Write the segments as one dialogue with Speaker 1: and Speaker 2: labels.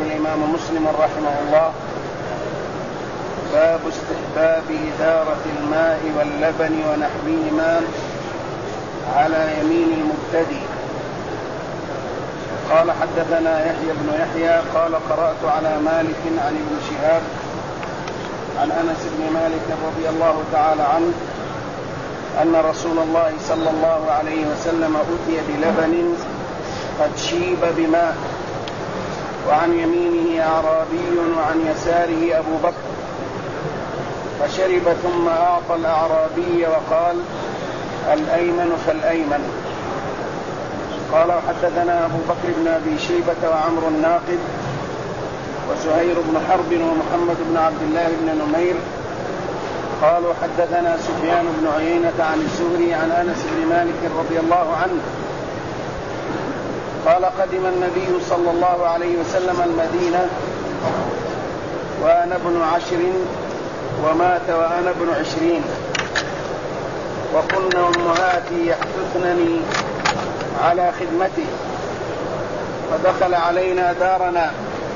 Speaker 1: الإمام مسلم رحمه الله: باب استحباب إدارة الماء واللبن ونحوهما على يمين المبتدئ. قال: حدثنا يحيى بن يحيى قال: قرأت على مالك عن ابن شهاب عن أنس بن مالك رضي الله تعالى عنه أن رسول الله صلى الله عليه وسلم أتي بلبن قد شيب بماء، وعن يمينه أعرابي وعن يساره أبو بكر، فشرب ثم أعطى الأعرابي وقال: الأيمن فالأيمن. قال: حدثنا أبو بكر بن أبي شيبة وعمر الناقد وزهير بن حرب ومحمد بن عبد الله بن نمير قالوا: حدثنا سفيان بن عيينة عن الزهري عن أنس بن مالك رضي الله عنه قال: قدم النبي صلى الله عليه وسلم المدينة وأنا ابن 10 ومات وأنا ابن 20، وكن أمهاتي يحثثنني على خدمته، فدخل علينا دارنا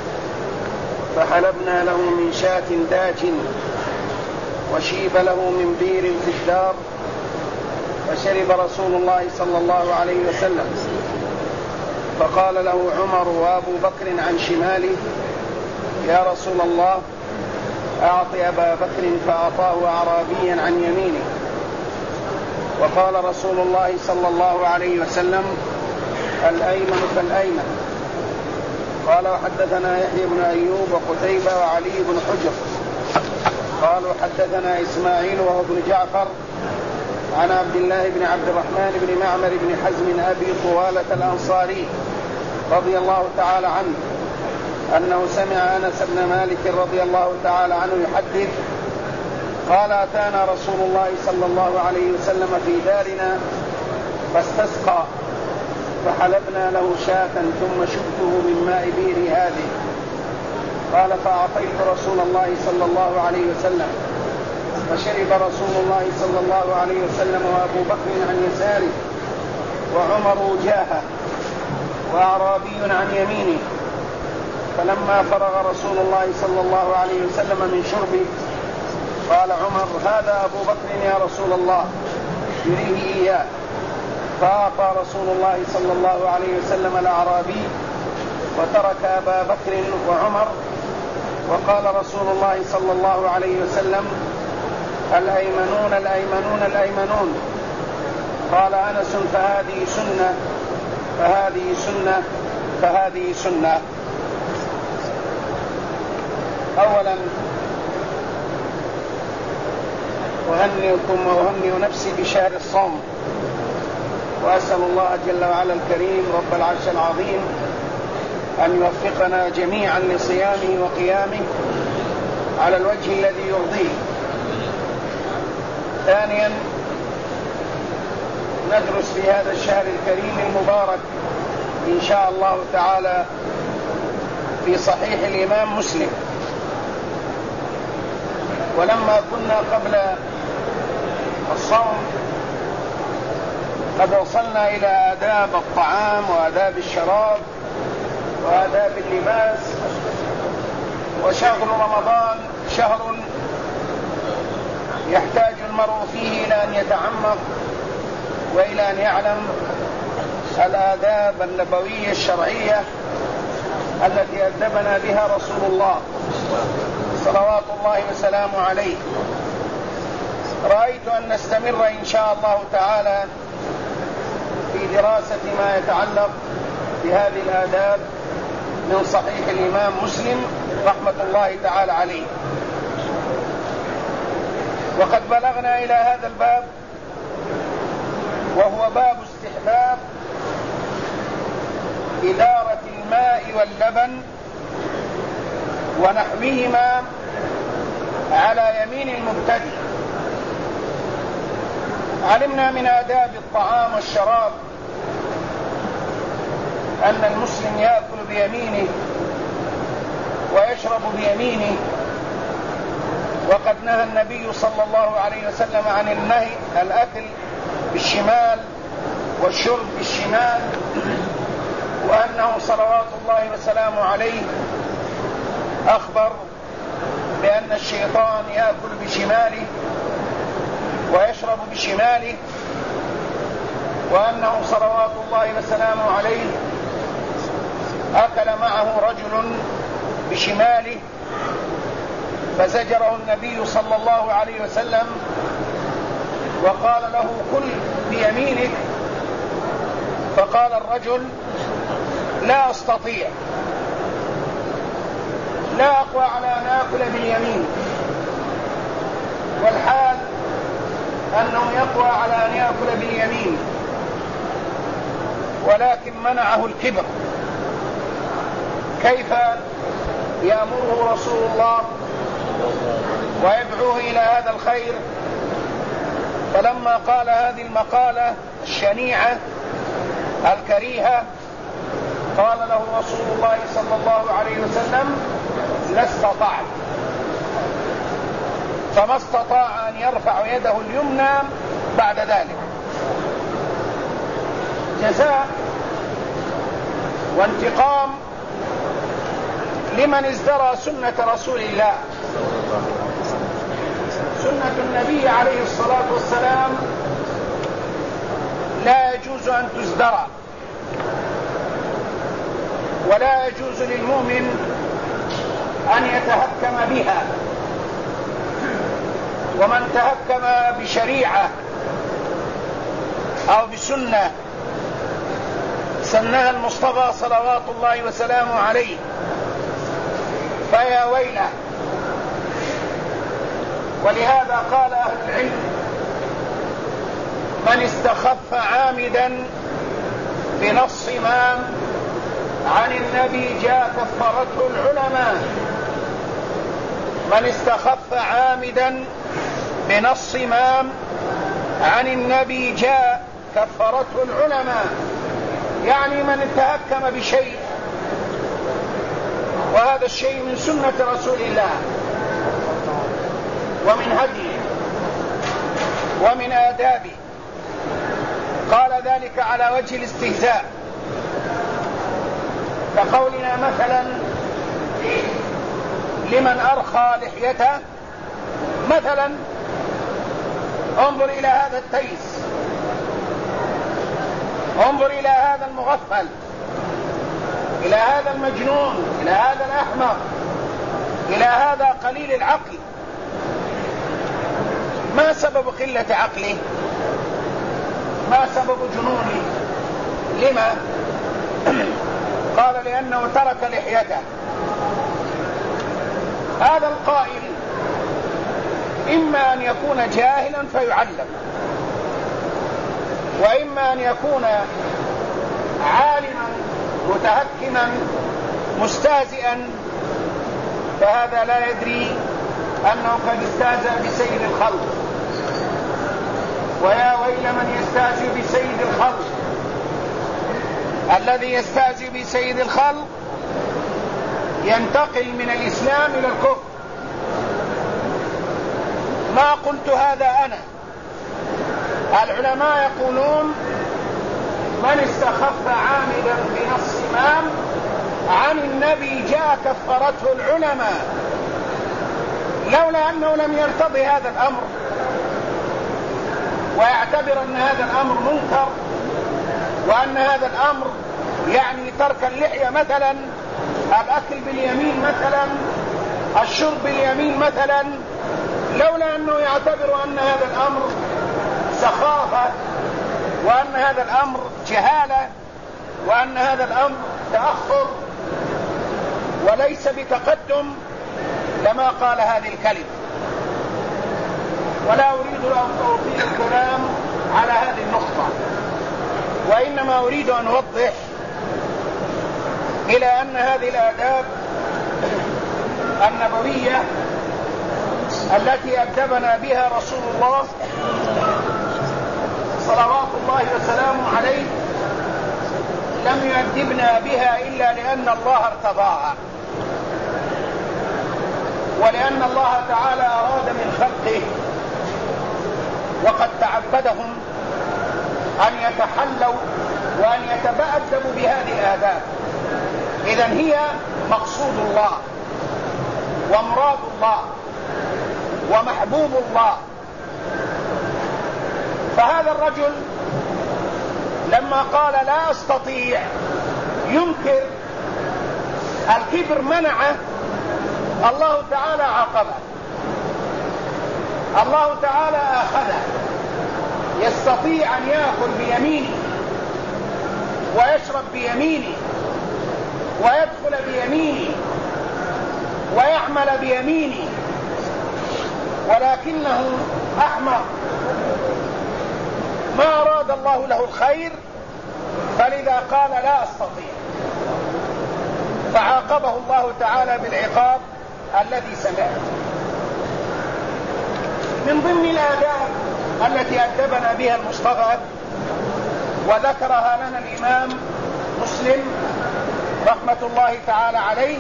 Speaker 1: فحلبنا له من شاة داج وشيب له من بير في الدار، فشرب رسول الله صلى الله عليه وسلم، فقال له عمر وأبو بكر عن شماله: يا رسول الله، أعطي أبا بكر، فأعطاه أعرابيا عن يمينه. وقال رسول الله صلى الله عليه وسلم: الأيمن فالأيمن. قال: وحدثنا يحيى بن أيوب وقتيبة وعلي بن حجر قالوا: حدثنا إسماعيل وهو ابن جعفر عن عبد الله بن عبد الرحمن بن معمر بن حزم أبي طوالة الأنصاري رضي الله تعالى عنه أنه سمع أنس بن مالك رضي الله تعالى عنه يحدث قال: أتانا رسول الله صلى الله عليه وسلم في دارنا فاستسقى، فحلبنا له شاة ثم شبته من ماء بئر هذه. قال: فأعطيت رسول الله صلى الله عليه وسلم، فشرب رسول الله صلى الله عليه وسلم وأبو بكر عن يساره وعمر وجاهه وأعرابي عن يمينه. فلما فرغ رسول الله صلى الله عليه وسلم من شربه قال عمر: هذا أبو بكر يا رسول الله، يريه إياه. فأعطى رسول الله صلى الله عليه وسلم الأعرابي وترك أبا بكر وعمر، وقال رسول الله صلى الله عليه وسلم: الأيمنون الأيمنون الأيمنون. قال أنس: فهذه سنة فهذه سنة فهذه سنة. أولا أهنئكم وأهنئ نفسي بشهر الصوم، وأسأل الله جل وعلا الكريم رب العرش العظيم أن يوفقنا جميعا لصيامه وقيامه على الوجه الذي يرضيه. ثانيا ندرس في هذا الشهر الكريم المبارك إن شاء الله تعالى في صحيح الإمام مسلم. ولما كنا قبل الصوم قد وصلنا إلى آداب الطعام وآداب الشراب وآداب اللباس، وشهر رمضان شهر يحتاج المرء فيه إلى أن يتعمق وإلى أن يعلم الآداب النبوية الشرعية التي أدبنا بها رسول الله صلوات الله وسلامه عليه. رأيت أن نستمر إن شاء الله تعالى في دراسة ما يتعلق بهذه الآداب من صحيح الإمام مسلم رحمة الله تعالى عليه. وقد بلغنا إلى هذا الباب، وهو باب استحباب إدارة الماء واللبن ونحوهما على يمين المبتدئ. علمنا من آداب الطعام والشراب أن المسلم يأكل بيمينه ويشرب بيمينه، وقد نهى النبي صلى الله عليه وسلم عن الأكل بالشمال والشرب بالشمال، وأنه صلوات الله وسلامه عليه أخبر بأن الشيطان يأكل بشماله ويشرب بشماله، وأنه صلوات الله وسلامه عليه أكل معه رجل بشماله فزجره النبي صلى الله عليه وسلم وقال له كل بيمينك، فقال الرجل لا أستطيع، لا أقوى على أن آكل باليمين، والحال أنه يقوى على أن يأكل باليمين، ولكن منعه الكبر. كيف يأمره رسول الله ويدعوه إلى هذا الخير؟ فلما قال هذه المقالة الشنيعة الكريهة قال له رسول الله صلى الله عليه وسلم لا استطعت، فما استطاع أن يرفع يده اليمنى بعد ذلك. جزاء وانتقام لمن ازدرى سنة رسول الله، سنة النبي عليه الصلاة والسلام لا يجوز أن تزدرى، ولا يجوز للمؤمن أن يتهكم بها. ومن تهكم بشريعة أو بسنة سنها المصطفى صلوات الله وسلامه عليه فيا ويله. ولهذا قال أهل العلم من استخف عامدا بنص ما عن النبي جاء كفرته العلماء. من استخف عامدا بنص ما عن النبي جاء كفرته العلماء، يعني من تهكم بشيء، وهذا الشيء من سنة رسول الله ومن هديه ومن آدابه. قال ذلك على وجه الاستهزاء، كقولنا مثلا لمن أرخى لحيته مثلا انظر إلى هذا التيس، انظر إلى هذا المغفل، إلى هذا المجنون، إلى هذا الأحمق، إلى هذا قليل العقل. ما سبب قلة عقله؟ ما سبب جنونه؟ لما؟ قال لأنه ترك لحيته. هذا القائل إما أن يكون جاهلا فيعلم، وإما أن يكون عالما متهكما مستهزئا، فهذا لا يدري أنه قد استهزأ بسيد الخلق. ويا ويل من يستهزئ بسيد الخلق. الذي يستهزئ بسيد الخلق ينتقل من الإسلام إلى الكفر. ما قلت هذا أنا، العلماء يقولون من استخف عامدا بنص إمام عن النبي جاء كفرته العلماء، لولا أنه لم يرتضي هذا الأمر ويعتبر أن هذا الأمر منكر، وأن هذا الأمر يعني ترك اللحية مثلا، الأكل باليمين مثلا، الشرب باليمين مثلا، لولا أنه يعتبر أن هذا الأمر سخافة، وأن هذا الأمر جهالة، وأن هذا الأمر تأخر وليس بتقدم، لما قال هذه الكلمة. ولا أريد أن أطيل الكلام على هذه النقطة، وإنما أريد أن أوضح إلى أن هذه الآداب النبوية التي أدبنا بها رسول الله صلوات الله وسلامه عليه لم يؤدبنا بها إلا لأن الله ارتضاها، ولأن الله تعالى أراد من خلقه وقد تعبدهم أن يتحلوا وأن يتبأدبوا بهذه الآداب. إذن هي مقصود الله ومراد الله ومحبوب الله. فهذا الرجل لما قال لا أستطيع ينكر الكبر منعه، الله تعالى عاقبه، الله تعالى آخذه. يستطيع أن يأكل بيمينه ويشرب بيمينه ويدخل بيمينه ويعمل بيمينه، ولكنه أحمق، ما أراد الله له الخير، فلذا قال لا أستطيع، فعاقبه الله تعالى بالعقاب الذي سمعه. من ضمن الآداب التي أدبنا بها المصطفى وذكرها لنا الإمام مسلم رحمة الله تعالى عليه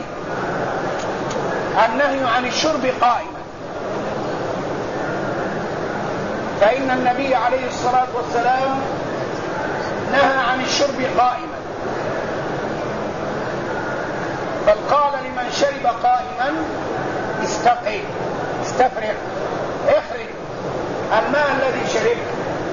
Speaker 1: النهي عن الشرب قائما. فإن النبي عليه الصلاة والسلام نهى عن الشرب قائما، بل قال لمن شرب قائما استفرغ اخرج الماء الذي شربه.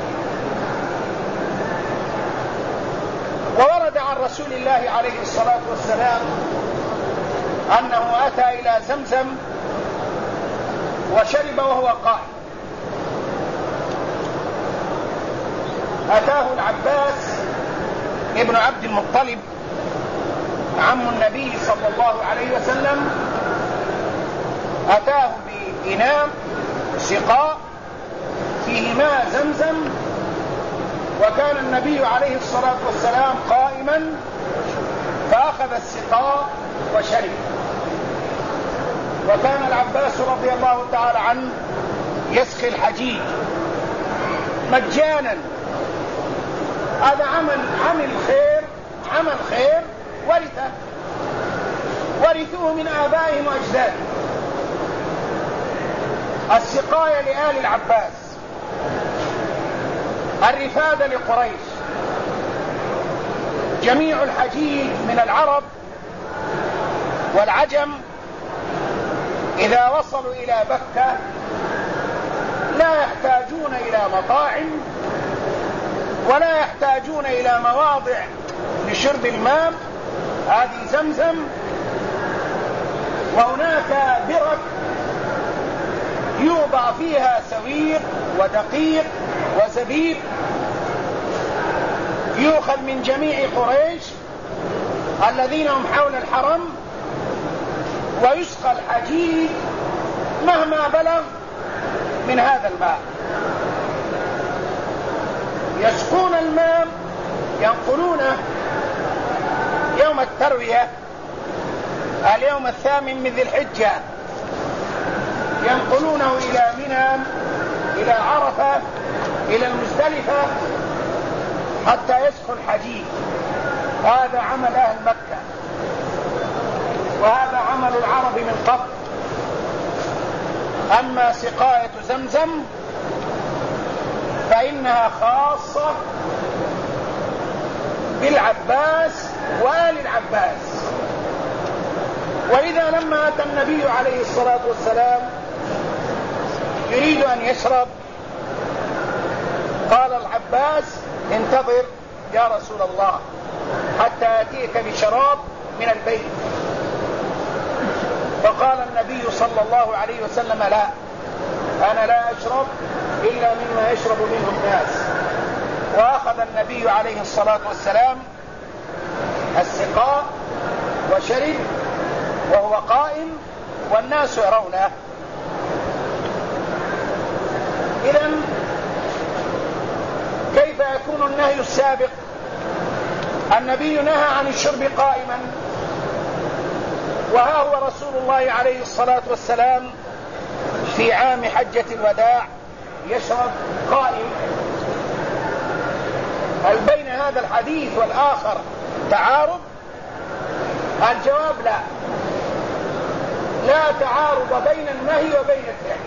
Speaker 1: وورد عن رسول الله عليه الصلاة والسلام أنه أتى إلى زمزم وشرب وهو قائم. أتاه العباس ابن عبد المطلب عم النبي صلى الله عليه وسلم، أتاه بإناء سقاء فيه ماء زمزم، وكان النبي عليه الصلاة والسلام قائما، فأخذ السقاء وشرب. وكان العباس رضي الله تعالى عنه يسقي الحجيج مجانا. هذا عمل خير ورثوه من آبائهم وأجدادهم. السقاية لآل العباس، الرفادة لقريش. جميع الحجيج من العرب والعجم إذا وصلوا إلى بكة لا يحتاجون إلى مطاعم ولا يحتاجون إلى مواضع لشرب الماء، هذه زمزم، وهناك برك يوضع فيها سويق ودقيق وزبيب يؤخذ من جميع قريش الذين هم حول الحرم، ويسقى الحجيج مهما بلغ من هذا الماء. يسقون الماء ينقلونه يوم التروية، اليوم 8 من ذي الحجة، ينقلونه إلى منى، إلى عرفة، إلى المزدلفة، حتى يسقوا الحجيج. هذا عمل أهل مكة، وهذا عمل العرب من قبل. أما سقاية زمزم فإنها خاصة بالعباس وآل العباس. وإذا لما أتى النبي عليه الصلاة والسلام يريد أن يشرب، قال العباس انتظر يا رسول الله حتى يأتيك بشراب من البيت. فقال النبي صلى الله عليه وسلم لا، أنا لا أشرب إلا مما يشرب منه الناس. وأخذ النبي عليه الصلاة والسلام السقاء وشرب وهو قائم والناس يرونه. إذن كيف يكون النهي السابق؟ النبي نهى عن الشرب قائما، وها هو رسول الله عليه الصلاة والسلام في عام حجة الوداع يشرب قائم. هل بين هذا الحديث والآخر تعارض؟ الجواب لا، لا تعارض بين النهي وبين الفعل.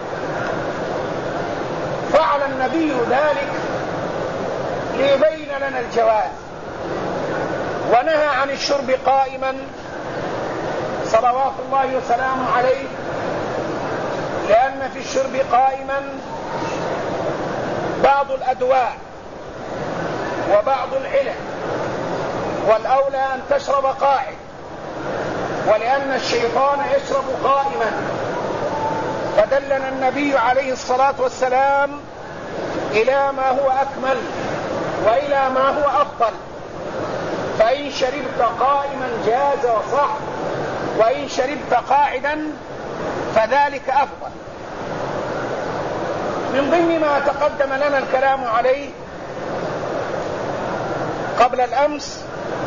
Speaker 1: فعل النبي ذلك ليبين لنا الجواز، ونهى عن الشرب قائما صلوات الله وسلامه عليه، لأن في الشرب قائما بعض الأدواء وبعض العلل، والأولى أن تشرب قاعد، ولأن الشيطان يشرب قائما، فدلنا النبي عليه الصلاة والسلام إلى ما هو أكمل وإلى ما هو أفضل. فإن شربت قائما جاز وصح، وإن شربت قاعدا فذلك أفضل. من ضمن ما تقدم لنا الكلام عليه قبل الأمس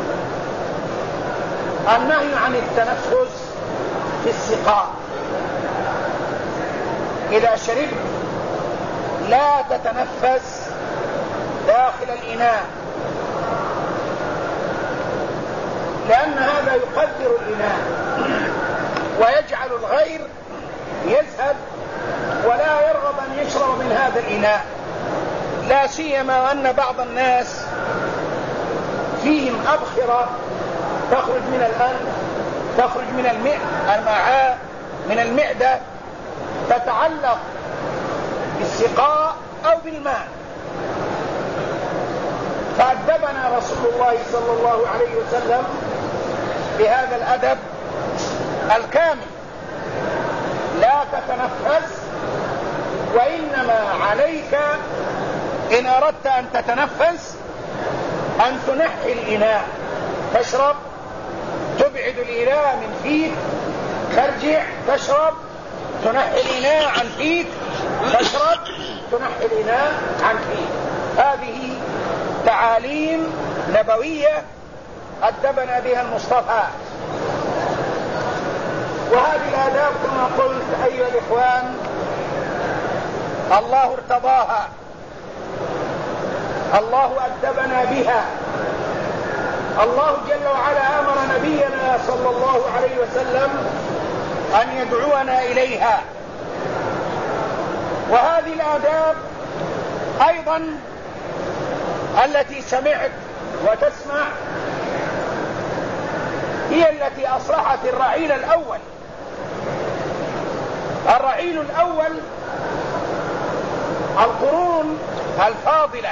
Speaker 1: النهي عن التنفس في السقاء. إذا شربت لا تتنفس داخل الإناء، لأن هذا يقدر الإناء ويجعل الغير يذهب ولا يرغب أن يشرب من هذا الإناء، لا سيما أن بعض الناس فيهم أبخرة تخرج من الأنف، تخرج من المعاء، من المعدة، تتعلق بالسقاء أو بالماء. فأدبنا رسول الله صلى الله عليه وسلم بهذا الأدب الكامل: لا تتنفس، وإنما عليك إن أردت أن تتنفس أن تنحي الإناء، تشرب، تبعد الإناء من فيك، ترجع تشرب، تنحي الإناء عن فيك، تشرب، تنحي الإناء عن فيك. هذه تعاليم نبوية أدبنا بها المصطفى، وهذه الآداب كما قلت أيها الإخوان الله ارتضاها، الله أدبنا بها. الله جل وعلا أمر نبينا صلى الله عليه وسلم أن يدعونا إليها. وهذه الآداب أيضا التي سمعت وتسمع هي التي أصلحت الرعيل الأول. الرعيل الأول القرون الفاضلة،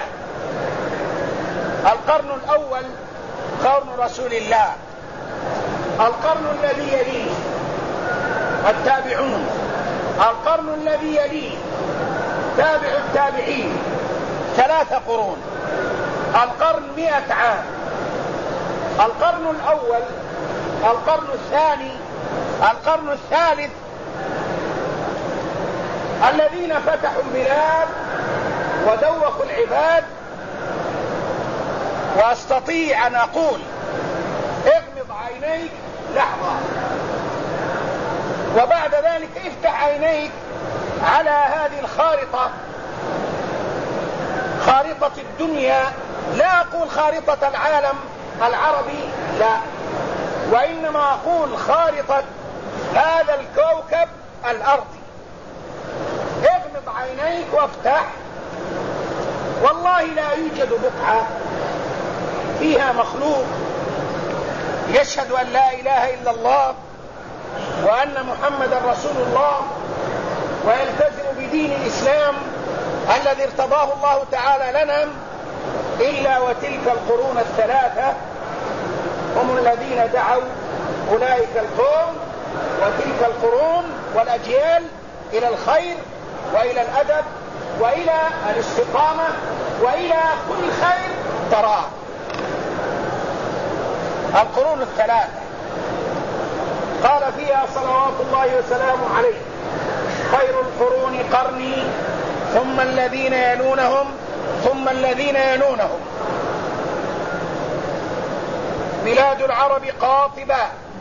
Speaker 1: القرن الأول قرن رسول الله، القرن الذي يليه التابعون، القرن الذي يليه تابع التابعين، 3 قرون، القرن 100 عام، القرن الأول، القرن الثاني، القرن الثالث، الذين فتحوا البلاد ودوخوا العباد. وأستطيع أن أقول اغمض عينيك لحظة، وبعد ذلك افتح عينيك على هذه الخارطة، خارطة الدنيا، لا أقول خارطة العالم العربي، لا، وإنما أقول خارطة هذا الكوكب الأرضي. اغمض عينيك وافتح، والله لا يوجد بقعة فيها مخلوق يشهد أن لا إله إلا الله وأن محمدا رسول الله ويلتزم بدين الإسلام الذي ارتضاه الله تعالى لنا، إلا وتلك القرون الثلاثة هم الذين دعوا أولئك القوم وتلك القرون والأجيال إلى الخير وإلى الأدب وإلى الاستقامة وإلى كل خير تراه. القرون الثلاثة قال فيها صلوات الله وسلامه عليه: خير القرون قرني ثم الذين يلونهم ثم الذين يلونهم. بلاد العرب قاطبة،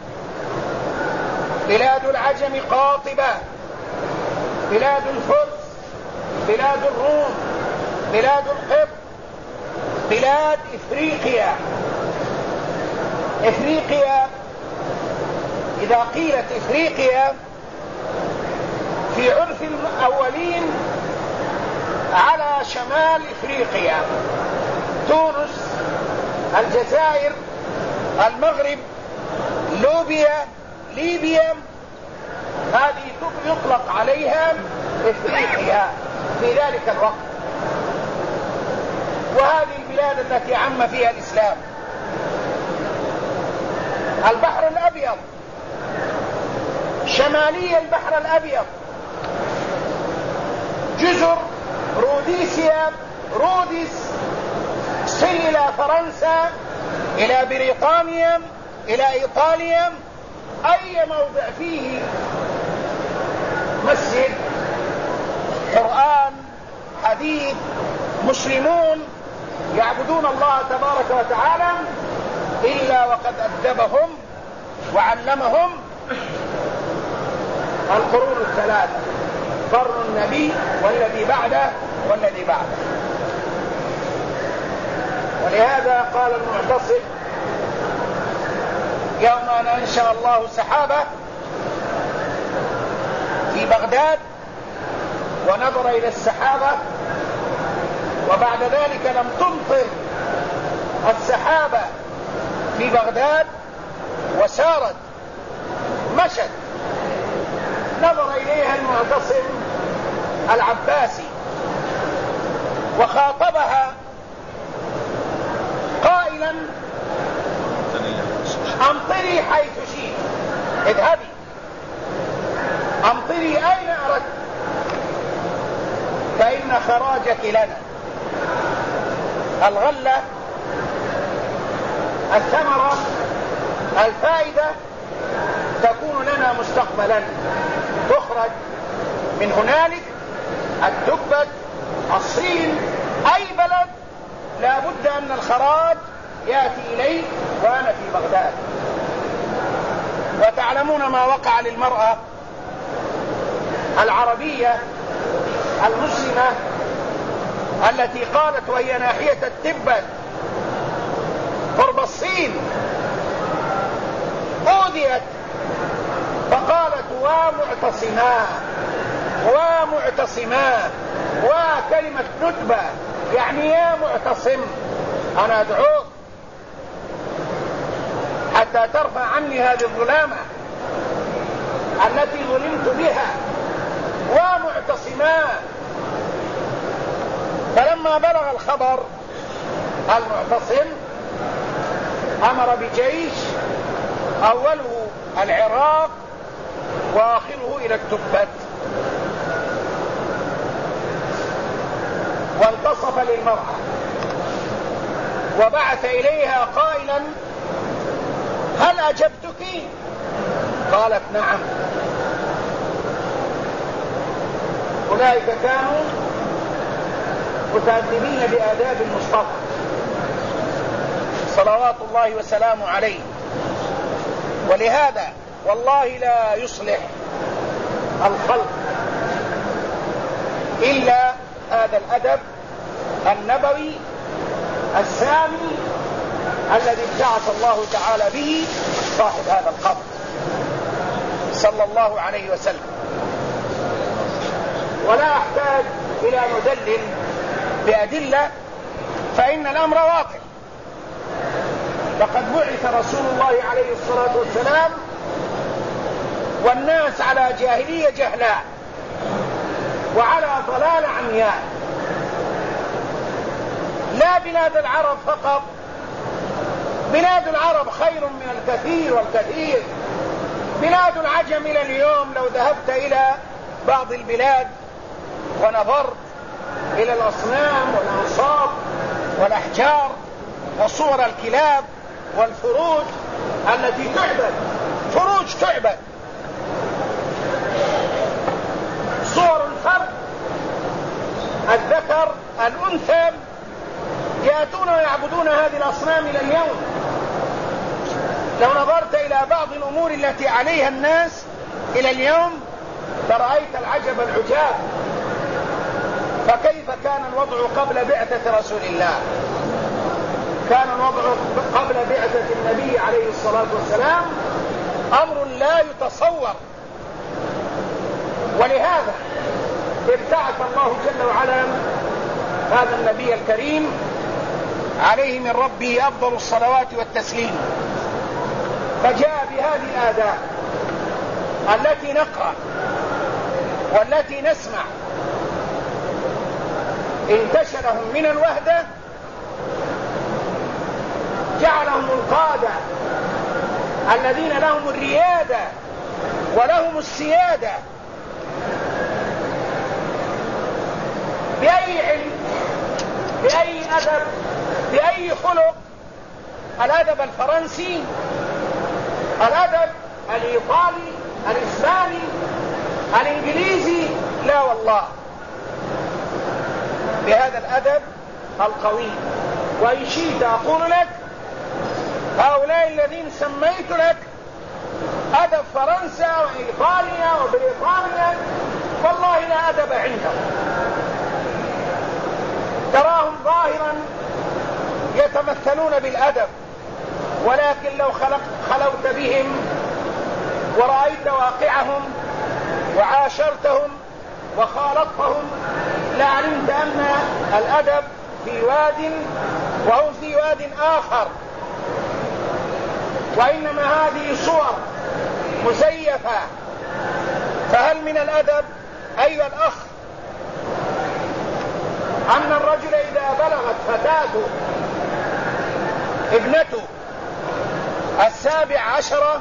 Speaker 1: بلاد العجم قاطبة، بلاد الفرس، بلاد الروم، بلاد القبط، بلاد إفريقيا. إفريقيا إذا قيلت إفريقيا في عرف الأولين على شمال إفريقيا، تونس، الجزائر، المغرب، ليبيا، ليبيا هذه يطلق عليها إفريقيا في ذلك الوقت، وهذه البلاد التي عم فيها الإسلام. البحر الأبيض، شمالي البحر الأبيض، جزر روديسيا، رودس، تصل إلى فرنسا، إلى بريطانيا، إلى إيطاليا، أي موضع فيه مسجد، قرآن، حديث، مسلمون يعبدون الله تبارك وتعالى، إلا وقد أدبهم وعلمهم القرون الثلاثة، قرن النبي والذي بعده والذي بعده. ولهذا قال المعتصم يوم أن أنشأ الله سحابة في بغداد ونظر إلى السحابة، وبعد ذلك لم تمطر السحابة في بغداد وسارت مشت، نظر إليها المعتصم العباسي وخاطبها قائلا: أمطري حيث شئت، اذهبي أمطري أين أردت، فإن خراجك لنا، الغلة، الثمرة، الفائدة تكون لنا مستقبلا، تخرج من هنالك، التبت، الصين، أي بلد لا بد أن الخراج يأتي إليه، وأنا في بغداد. وتعلمون ما وقع للمرأة العربية المسلمة التي قالت وهي ناحية التبت قرب الصين، أوذيت فقالت: ومعتصما ومعتصما، وكلمة ندبة يعني يا معتصم أنا أدعوك حتى ترفع عني هذه الظلامة التي ظلمت بها، ومعتصما. فلما بلغ الخبر المعتصم أمر بجيش أوله العراق وآخره إلى التبت، وانتصف للمرأة وبعث إليها قائلا: هل أجبتك؟ قالت: نعم. أولئك كانوا متأدبين بآداب المصطفى صلوات الله وسلامه عليه. ولهذا والله لا يصلح الخلق إلا هذا الأدب النبوي السامي الذي ابتعث الله تعالى به صاحب هذا القبر صلى الله عليه وسلم. ولا أحتاج إلى مدلل بأدلة، فإن الأمر واضح. لقد بعث رسول الله عليه الصلاة والسلام والناس على جاهلية جهلاء وعلى ضلال عمياء، لا بلاد العرب فقط، بلاد العرب خير من الكثير والكثير. بلاد العجم إلى اليوم لو ذهبت إلى بعض البلاد ونظرت إلى الأصنام والأنصاب والأحجار وصور الكلاب والفروج التي تعبد، فروج تعبد، صور الفرد، الذكر، الأنثى، يأتون ويعبدون هذه الأصنام إلى اليوم. لو نظرت إلى بعض الأمور التي عليها الناس إلى اليوم فرأيت العجب العجاب. فكيف كان الوضع قبل بعثة رسول الله؟ كان الوضع قبل بعثة النبي عليه الصلاة والسلام أمر لا يتصور. ولهذا ابتعث الله جل وعلا هذا النبي الكريم عليه من ربه أفضل الصلوات والتسليم، فجاء بهذه الآداب التي نقرأ والتي نسمع انتشلهم من الوهدة، جعلهم القادة الذين لهم الريادة ولهم السيادة بأي علم، بأي أدب، بأي خلق. الأدب الفرنسي، الأدب الإيطالي، الإسباني، الإنجليزي، لا والله، بهذا الأدب القوي. وإن شئت أقول لك هؤلاء الذين سميت لك أدب فرنسا وإيطاليا وبريطانيا والله لا أدب عندهم، تراهم ظاهرا يتمثلون بالأدب، ولكن لو خلوت بهم ورأيت واقعهم وعاشرتهم وخالطتهم لعلمت أن الأدب في واد وهم في واد آخر، وإنما هذه صور مزيفة. فهل من الأدب أيها الأخ أن الرجل إذا بلغت فتاته ابنته 17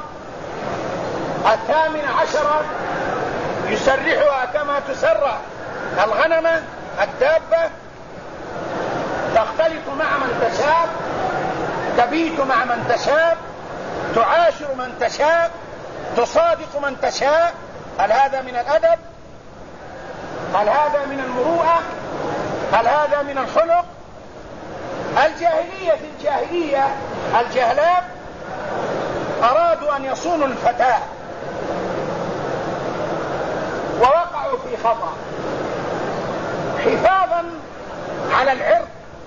Speaker 1: 18 يسرحها كما تسرح الغنمة الدابة، تختلط مع من تشاء، تبيت مع من تشاء، تعاشر من تشاء، تصادق من تشاء؟ هل هذا من الأدب؟ هل هذا من المروءة؟ هل هذا من الخلق؟ الجاهلية الجهلاء أرادوا أن يصونوا الفتاة ووقعوا في خطأ حفاظا على العرض،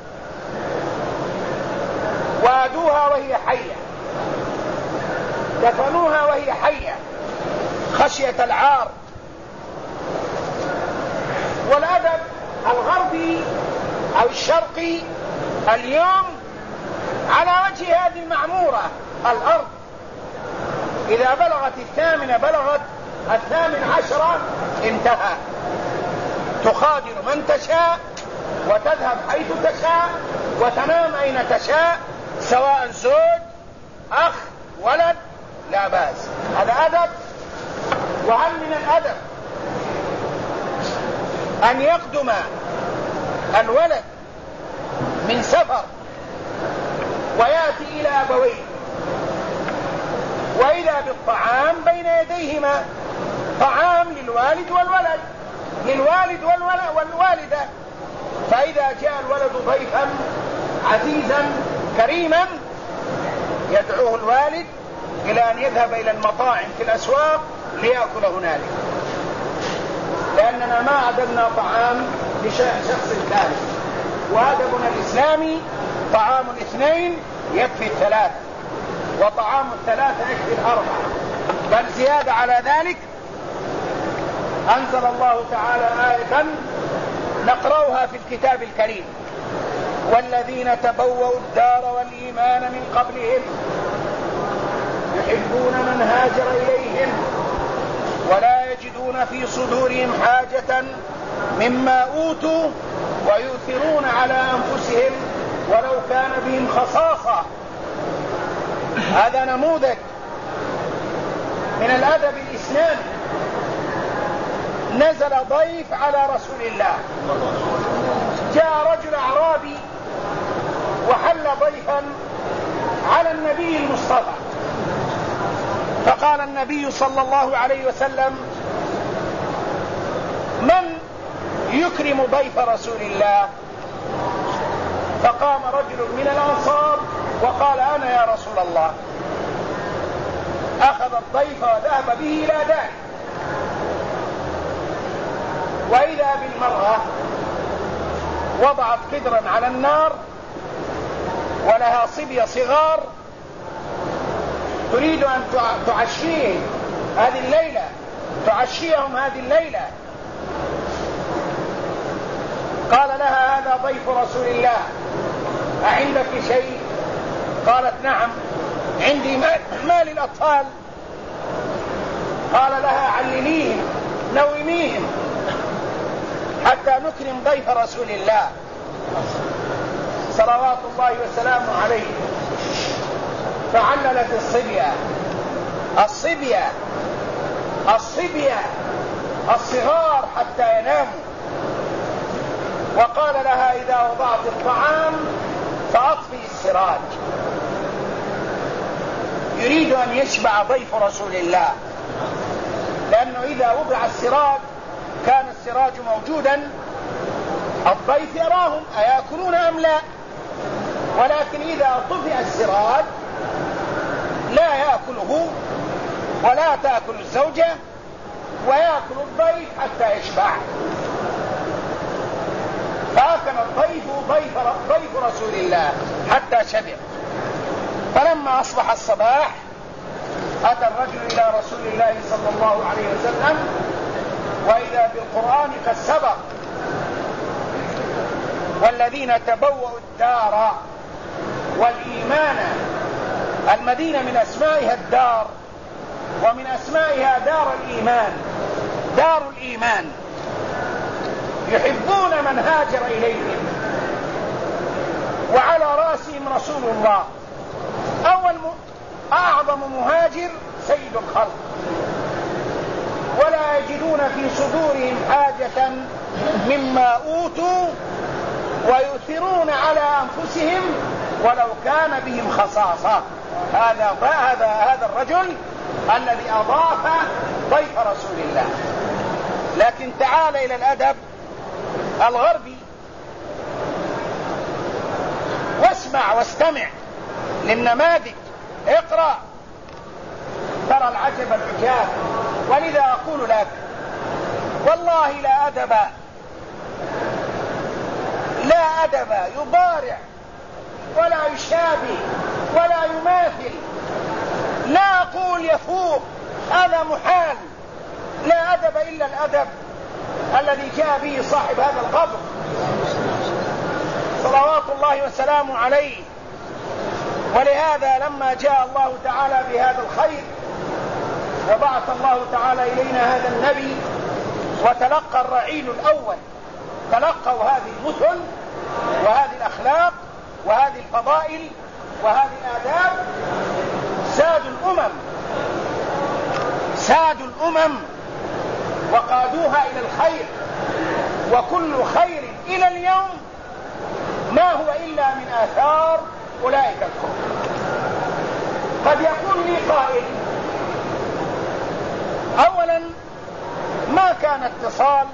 Speaker 1: وادوها وهي حية، دفنوها وهي حية خشية العار. والأدب الغربي أو الشرقي اليوم على وجه هذه المعمورة الأرض، إذا بلغت 8 بلغت 18 انتهى، تخادر من تشاء وتذهب حيث تشاء وتنام أين تشاء، سواء زوج أخ ولد لا بأس. هذا أدب؟ وهل من الأدب أن يقدم الولد من سفر ويأتي إلى أبويه وإذا بالطعام بين يديهما، طعام للوالد والولد، للوالد والوالدة، فإذا جاء الولد ضيفا عزيزا كريما يدعوه الوالد إلى أن يذهب إلى المطاعم في الأسواق ليأكل هنالك، لأننا ما أدبنا طعام لشخص ثالث. وأدبنا الإسلامي طعام 2 يكفي 3، وطعام 3 يكفي 4، بل زيادة على ذلك. أنزل الله تعالى آية نقرأها في الكتاب الكريم: والذين تبوأوا الدار والإيمان من قبلهم يحبون من هاجر إليهم ولا يجدون في صدورهم حاجة مما أوتوا ويؤثرون على أنفسهم ولو كان بهم خصاصة. هذا نموذج من الأدب الإسلامي. نزل ضيف على رسول الله، جاء رجل أعرابي وحل ضيفا على النبي المصطفى، فقال النبي صلى الله عليه وسلم: من يكرم ضيف رسول الله؟ فقام رجل من الأنصار وقال: أنا يا رسول الله. أخذ الضيف وذهب به إلى داره، وإذا بالمرأة وضعت قدرا على النار ولها صبية صغار تريد أن تعشيهم هذه الليلة، تعشيهم هذه الليلة. قال لها: هذا ضيف رسول الله، أعندك شيء؟ قالت: نعم، عندي مال الأطفال. قال لها علليهم نوميهم حتى نكرم ضيف رسول الله صلوات الله وسلامه عليه. فعللت الصبية الصغار حتى يناموا، وقال لها إذا وضعت الطعام فأطفئ السراج. يريد أن يشبع ضيف رسول الله، لأنه إذا وضع السراج كان السراج موجودا الضيف يراهم أيأكلون أم لا، ولكن إذا طفئ السراج لا يأكله ولا تأكل الزوجة ويأكل الضيف حتى يشبع. فأكل الضيف ضيف رسول الله حتى شبع. فلما أصبح الصباح أتى الرجل إلى رسول الله صلى الله عليه وسلم وإذا بالقرآن قد سبق: والذين تبوأوا الدار والإيمان. المدينة من أسمائها الدار، ومن أسمائها دار الإيمان، دار الإيمان، يحبون من هاجر إليهم، وعلى رأسهم رسول الله أعظم مهاجر سيد الخلق، ولا يجدون في صدورهم حاجة مما أوتوا ويؤثرون على أنفسهم ولو كان بهم خصاصة. هذا الرجل الذي أضاف ضيف رسول الله. لكن تعال إلى الأدب الغربي واسمع واستمع للنماذج، اقرأ ترى العجب العجاب. ولذا أقول لك والله لا أدب يضارع ولا يشابه ولا يماثل. لا أقول يفوق، هذا محال. لا أدب إلا الأدب الذي جاء به صاحب هذا القبر صلوات الله وسلامه عليه. ولهذا لما جاء الله تعالى بهذا الخير وبعث الله تعالى إلينا هذا النبي وتلقى الرعيل الأول، تلقوا هذه المثل وهذه الأخلاق وهذه الفضائل وهذه الآداب، سادوا الأمم وقادوها إلى الخير. وكل خير إلى اليوم ما هو إلا من آثار أولئك القوم. قد يقول لي قائل: أولا ما كان اتصال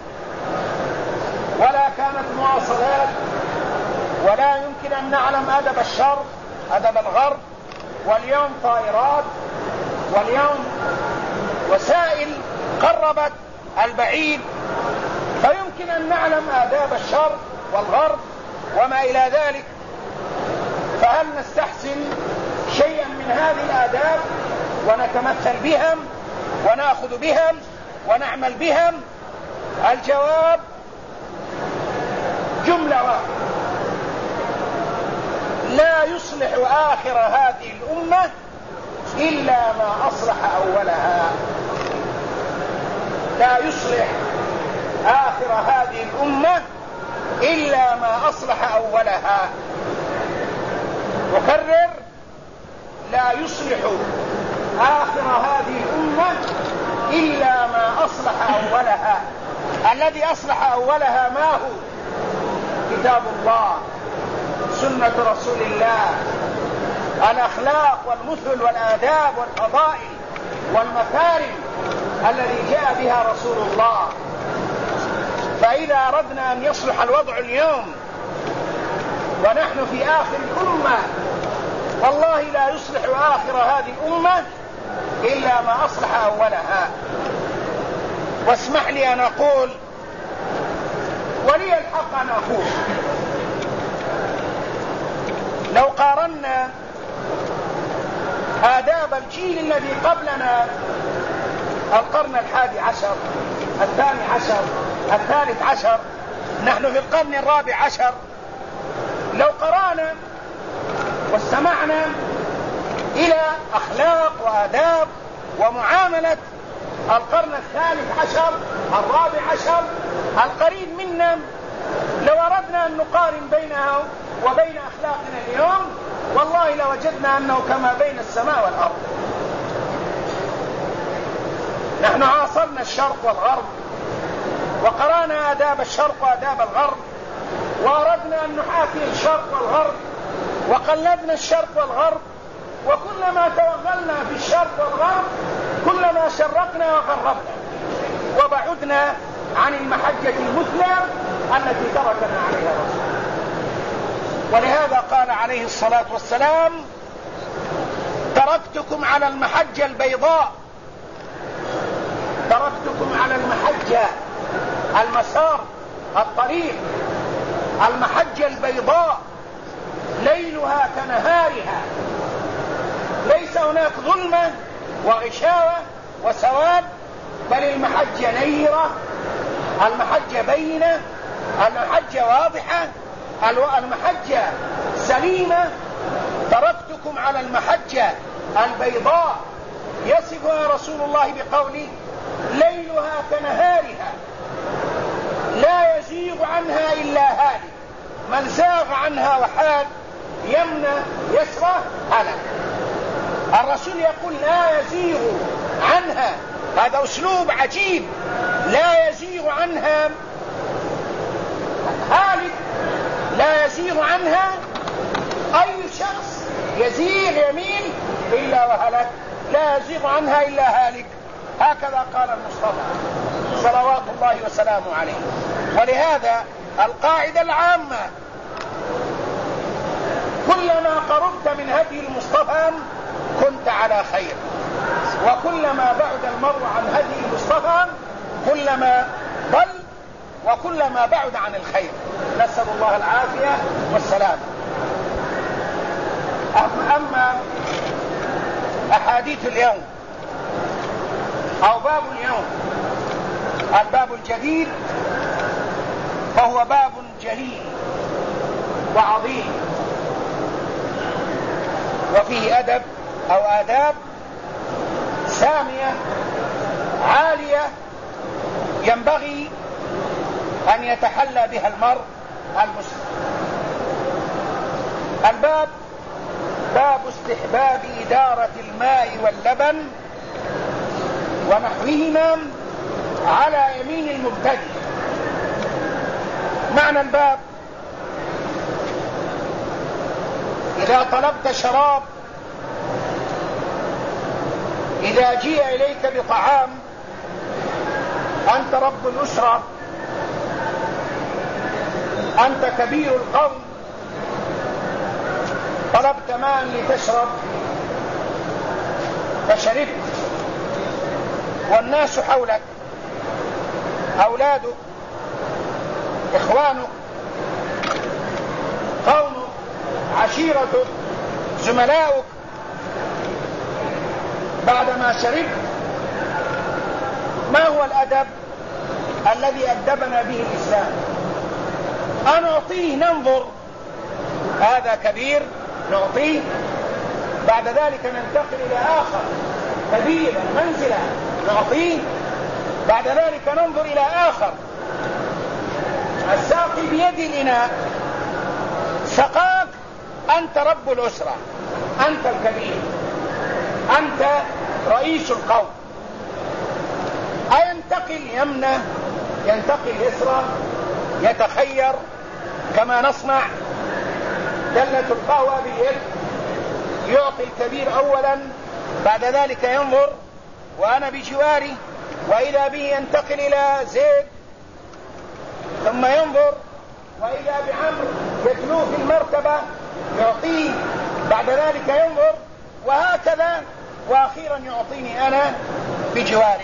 Speaker 1: ولا كانت مواصلات، ولا يمكن أن نعلم أدب الشرق أدب الغرب، واليوم طائرات، واليوم وسائل قربت البعيد، فيمكن أن نعلم آداب الشرق والغرب وما إلى ذلك. فهل نستحسن شيئا من هذه الآداب ونتمثل بهم ونأخذ بهم ونعمل بهم؟ الجواب جملة واحدة: لا يصلح آخر هذه الأمة إلا ما أصلح أولها. لا يصلح آخر هذه الأمة إلا ما أصلح أولها. وكرر: لا يصلح آخر هذه الأمة إلا ما أصلح أولها. الذي أصلح أولها ما هو؟ كتاب الله، سنة رسول الله، الأخلاق والمثل والآداب والفضائل والمكارم الذي جاء بها رسول الله. فإذا أردنا أن يصلح الوضع اليوم ونحن في آخر الأمة، والله لا يصلح آخر هذه الأمة إلا ما أصلح أولها. واسمح لي أن أقول، ولي الحق أن أقول، لو قارنا آداب الجيل الذي قبلنا، القرن 11 12 13، نحن في القرن 14، لو قرانا واستمعنا إلى أخلاق وآداب ومعاملة القرن الثالث عشر، الرابع عشر، القريب منا، لو أردنا أن نقارن بينها وبين أخلاقنا اليوم والله لوجدنا أنه كما بين السماء والأرض. نحن عاصرنا الشرق والغرب وقرانا آداب الشرق وآداب الغرب، وأردنا أن نحاكي الشرق والغرب وقلدنا الشرق والغرب، وكلما توغلنا في الشرق والغرب كلما شرقنا وغربنا وبعدنا عن المحجة المثلى التي تركنا عليها الرسول. ولهذا قال عليه الصلاة والسلام: تركتكم على المحجة البيضاء، تركتكم على المحجة، المسار، الطريق، المحجة البيضاء ليلها كنهارها، ليس هناك ظلمة وغشاوة وسواد، بل المحجة نيرة، المحجة بينة، المحجة واضحة، المحجة سليمة. تركتكم على المحجة البيضاء، يصفها رسول الله بقوله: ليلها كنهارها لا يزيغ عنها إلا هالك، من زاغ عنها وحال يمنى يسرى هلك. الرسول يقول لا يزيغ عنها، هذا أسلوب عجيب، لا يزيغ عنها هالك، لا يزيغ عنها أي شخص يزيغ يمين إلا وهلك، لا يزيغ عنها إلا هالك. هكذا قال المصطفى صلوات الله وسلامه عليه. ولهذا القاعدة العامة: كلما قربت من هدي المصطفى كنت على خير، وكلما بعد المرء عن هدي المصطفى كلما ضل وكلما بعد عن الخير. نسأل الله العافية والسلام. أما أحاديث اليوم أو باب اليوم، الباب الجديد، فهو باب جليل وعظيم وفيه أدب أو آداب سامية عالية ينبغي أن يتحلى بها المرء المسلم. الباب باب استحباب إدارة الماء واللبن ونحوهما على يمين المبتدئ. معنى الباب: إذا طلبت شراب، إذا جيء إليك بطعام، أنت رب الأسرة، أنت كبير القوم، طلبت ماء لتشرب فشربت، والناس حولك، أولادك، إخوانك، قومك، عشيرتك، زملاؤك، بعدما شربت ما هو الأدب الذي أدبنا به الإسلام؟ أن نعطيه، ننظر هذا كبير نعطيه، بعد ذلك ننتقل إلى آخر كبير منزلة نعطيه، بعد ذلك ننظر إلى آخر. الساقي بيد الإناء، سقاك، أنت رب الأسرة، أنت الكبير، أنت رئيس القوم. أينتقل يمنى، ينتقل يسرى، يتخير كما نصنع. دلة القهوة باليد، يعطي الكبير أولا، بعد ذلك ينظر وأنا بجواري، وإذا به ينتقل إلى زيد، ثم ينظر وإذا بعمر يتلوه في المرتبة يعطيه، بعد ذلك ينظر، وهكذا، وأخيرا يعطيني أنا بجواري.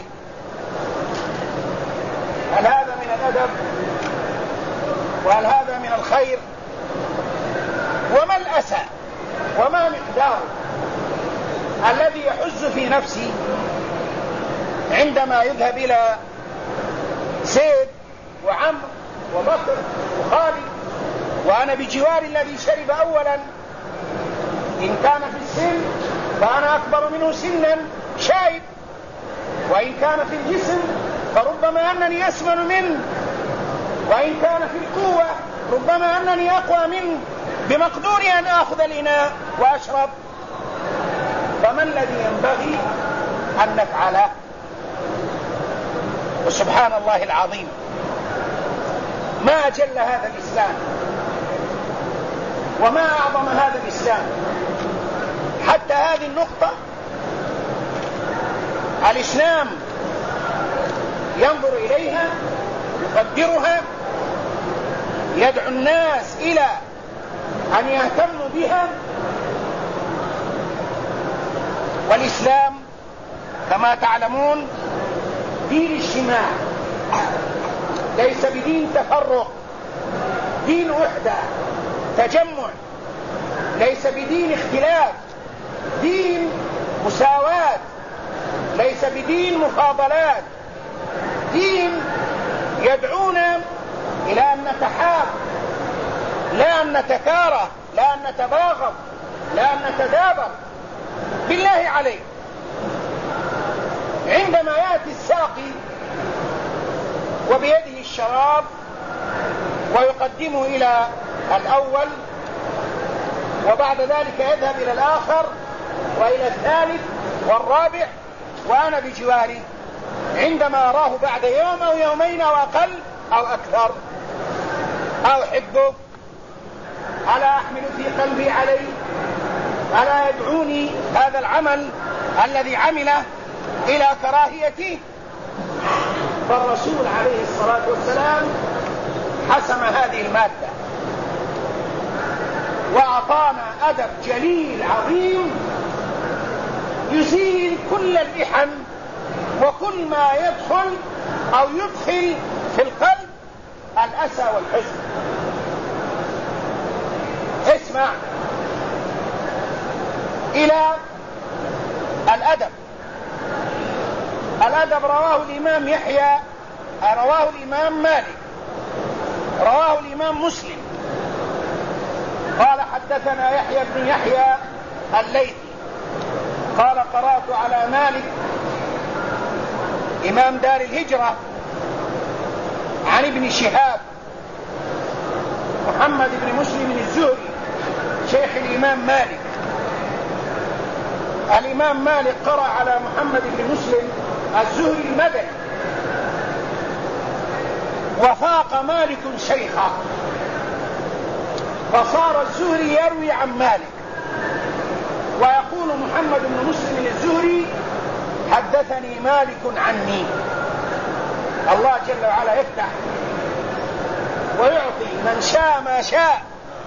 Speaker 1: هل هذا من الأدب؟ وهل هذا من الخير؟ وما الأسى وما مقدار الذي يحز في نفسي عندما يذهب إلى زيد وعمر وبكر وخالد وأنا بجوار الذي شرب أولا؟ إن كان في السن فأنا أكبر منه سنا شايب، وإن كان في الجسم فربما أنني أسمن منه، وإن كان في القوة ربما أنني أقوى منه، بمقدوري أن أخذ الإناء وأشرب. فما الذي ينبغي أن نفعله؟ وسبحان الله العظيم، ما أجل هذا الإسلام وما أعظم هذا الإسلام. حتى هذه النقطة الإسلام ينظر إليها، يقدرها، يدعو الناس إلى أن يهتموا بها. والإسلام كما تعلمون دين اجتماع، ليس بدين تفرق، دين وحدة تجمع، ليس بدين اختلاف، دين مساواة، ليس بدين مفاضلات، دين يدعونا إلى أن نتحاب، لا أن نتكاره، لا أن نتباغض، لا أن نتدابر. بالله عليك، عندما يأتي الساقي وبيده الشراب ويقدمه إلى الأول، وبعد ذلك يذهب إلى الآخر وإلى الثالث والرابع، وأنا بجواره، عندما أراه بعد يوم أو يومين أو أقل أو أكثر أو أحبه، ألا أحمل في قلبي عليه؟ ألا يدعوني هذا العمل الذي عمله إلى كراهيتي؟ فالرسول عليه الصلاة والسلام حسم هذه المادة وأعطانا أدب جليل عظيم يزيل كل الإحن وكل ما يدخل أو يدخل في القلب الأسى والحزن. اسمع إلى الأدب. الأدب رواه الإمام يحيى، رواه الإمام مالك، رواه الإمام مسلم. قال حدثنا يحيى بن يحيى الليثي قال قرأت على مالك إمام دار الهجرة عن ابن شهاب محمد بن مسلم الزهري شيخ الإمام مالك. الإمام مالك قرأ على محمد بن مسلم الزهري المدني، وفاق مالك شيخا، فصار الزهري يروي عن مالك ويقول محمد بن مسلم الزهري حدثني مالك عني. الله جل وعلا يفتح ويعطي من شاء ما شاء.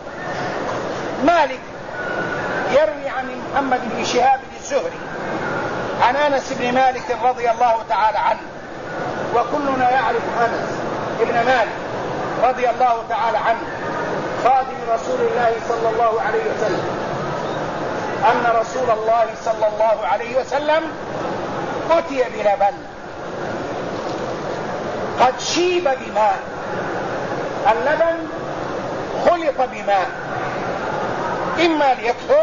Speaker 1: مالك يروي عن محمد بن شهاب الزهري عن أنس بن مالك رضي الله تعالى عنه، وكلنا يعرف أنس بن مالك رضي الله تعالى عنه خادم رسول الله صلى الله عليه وسلم، أن رسول الله صلى الله عليه وسلم أتي بلبن قد شيب بماء، اللبن خلط بماء إما ليكثر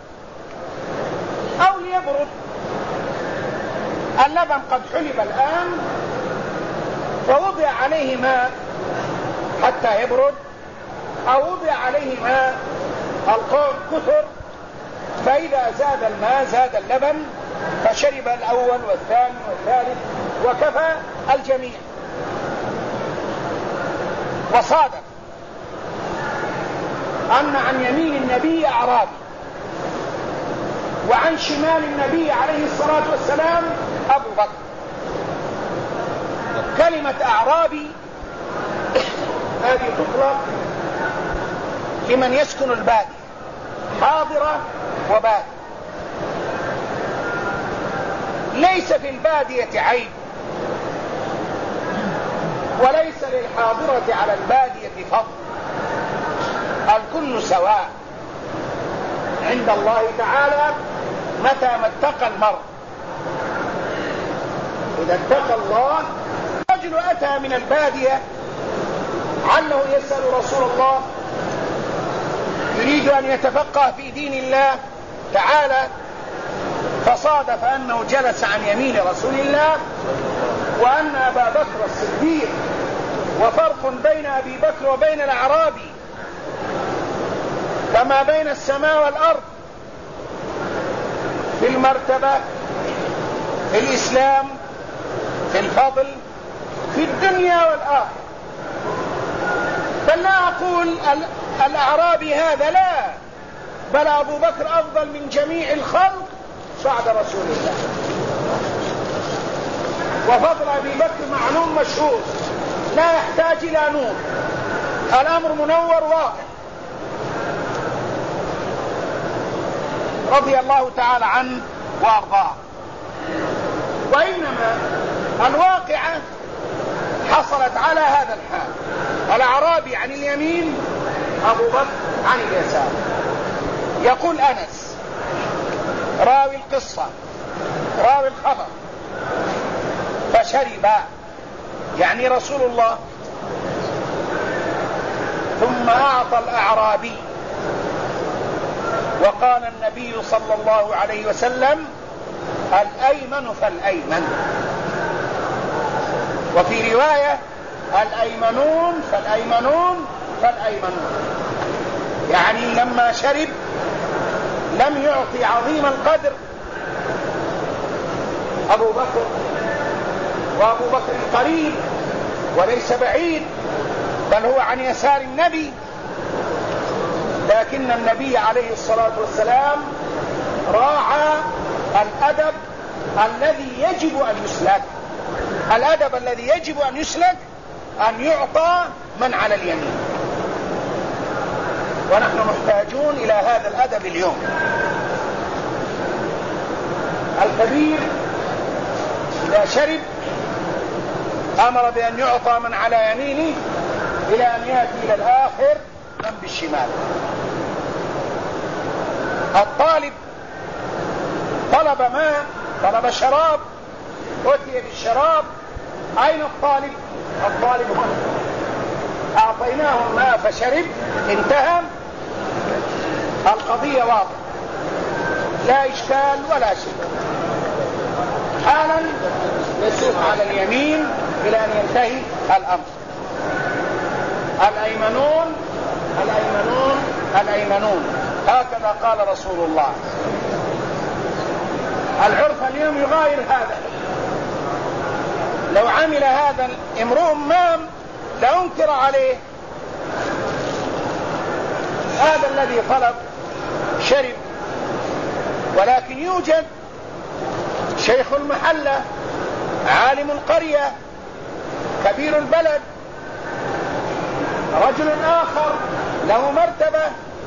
Speaker 1: أو ليبرد. اللبن قد حلب الآن فوضع عليه ماء حتى يبرد، أو وضع عليه ماء القوم كثر، فإذا زاد الماء زاد اللبن، فشرب الأول والثاني والثالث وكفى الجميع. وصادف أن عن يمين النبي أعرابي وعن شمال النبي عليه الصلاة والسلام أبو بكر. كلمة أعرابي هذه تطلق لمن يسكن البادية، حاضرة وبادية. ليس في البادية عيب، وليس للحاضرة على البادية فضل، الكل سواء عند الله تعالى متى ما اتقى المرء. إذا اتقى الله، رجل أتى من البادية عنه يسأل رسول الله، يريد أن يتفقه في دين الله تعالى، فصادف أنه جلس عن يمين رسول الله وأن أبا بكر الصديق، وفرق بين أبي بكر وبين الأعرابي كما بين السماء والأرض في المرتبة، في الإسلام، في الفضل، في الدنيا والآخرة. بل لا أقول الأعرابي هذا، لا، بل أبو بكر أفضل من جميع الخلق بعد رسول الله. وفضل أبي بكر معلوم مشهور، لا يحتاج إلى نور، الأمر منور واضح. رضي الله تعالى عنه وأرضاه. وإنما الواقعة حصلت على هذا الحال، الأعرابي عن اليمين، أبو بكر عن اليسار. يقول أنس راوي القصة راوي الخبر: فشرب، يعني رسول الله، ثم أعطى الأعرابي، وقال النبي صلى الله عليه وسلم: الأيمن فالأيمن. وفي رواية: الأيمنون فالأيمنون فالأيمنون، يعني لما شرب لم يعطي عظيم القدر أبو بكر، وأبو بكر قريب وليس بعيد، بل هو عن يسار النبي، لكن النبي عليه الصلاة والسلام راعى الأدب الذي يجب أن يسلك. الأدب الذي يجب أن يسلك أن يعطى من على اليمين، ونحن محتاجون إلى هذا الأدب اليوم. الكبير إذا شرب أمر بأن يعطى من على يمينه إلى أن يأتي إلى الآخر من بالشمال. الطالب طلب ماء، طلب شراب، أتي بالشراب، أين الطالب؟ الطالب هنا، أعطيناه الماء فشرب، انتهى، القضية واضحة، لا إشكال ولا شيء. حالا يسوق على اليمين إلى أن ينتهي الأمر. الأيمنون الأيمنون الأيمنون، هكذا قال رسول الله. العرف اليوم يغاير هذا، لو عمل هذا امرؤ ما لأنكر عليه. هذا الذي طلب شرب، ولكن يوجد شيخ المحلة، عالم القرية، كبير البلد، رجل آخر له مرتبة،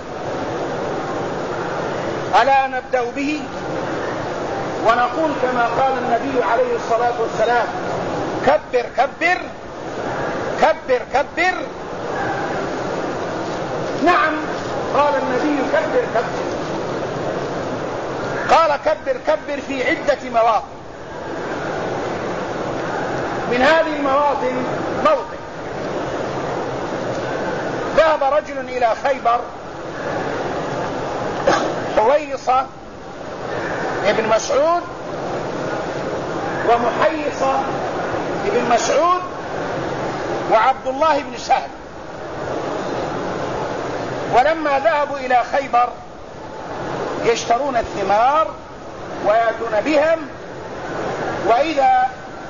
Speaker 1: ألا نبدأ به ونقول كما قال النبي عليه الصلاة والسلام: كبر كبر كبر كبر. نعم، قال النبي كبر كبر، قال كبر كبر في عدة مواطن. من هذه المواطن موطن ذهب رجل إلى خيبر، حويصة ابن مسعود ومحيصة ابن مسعود وعبد الله بن سهل. ولما ذهبوا إلى خيبر يشترون الثمار ويأتون بهم، وإذا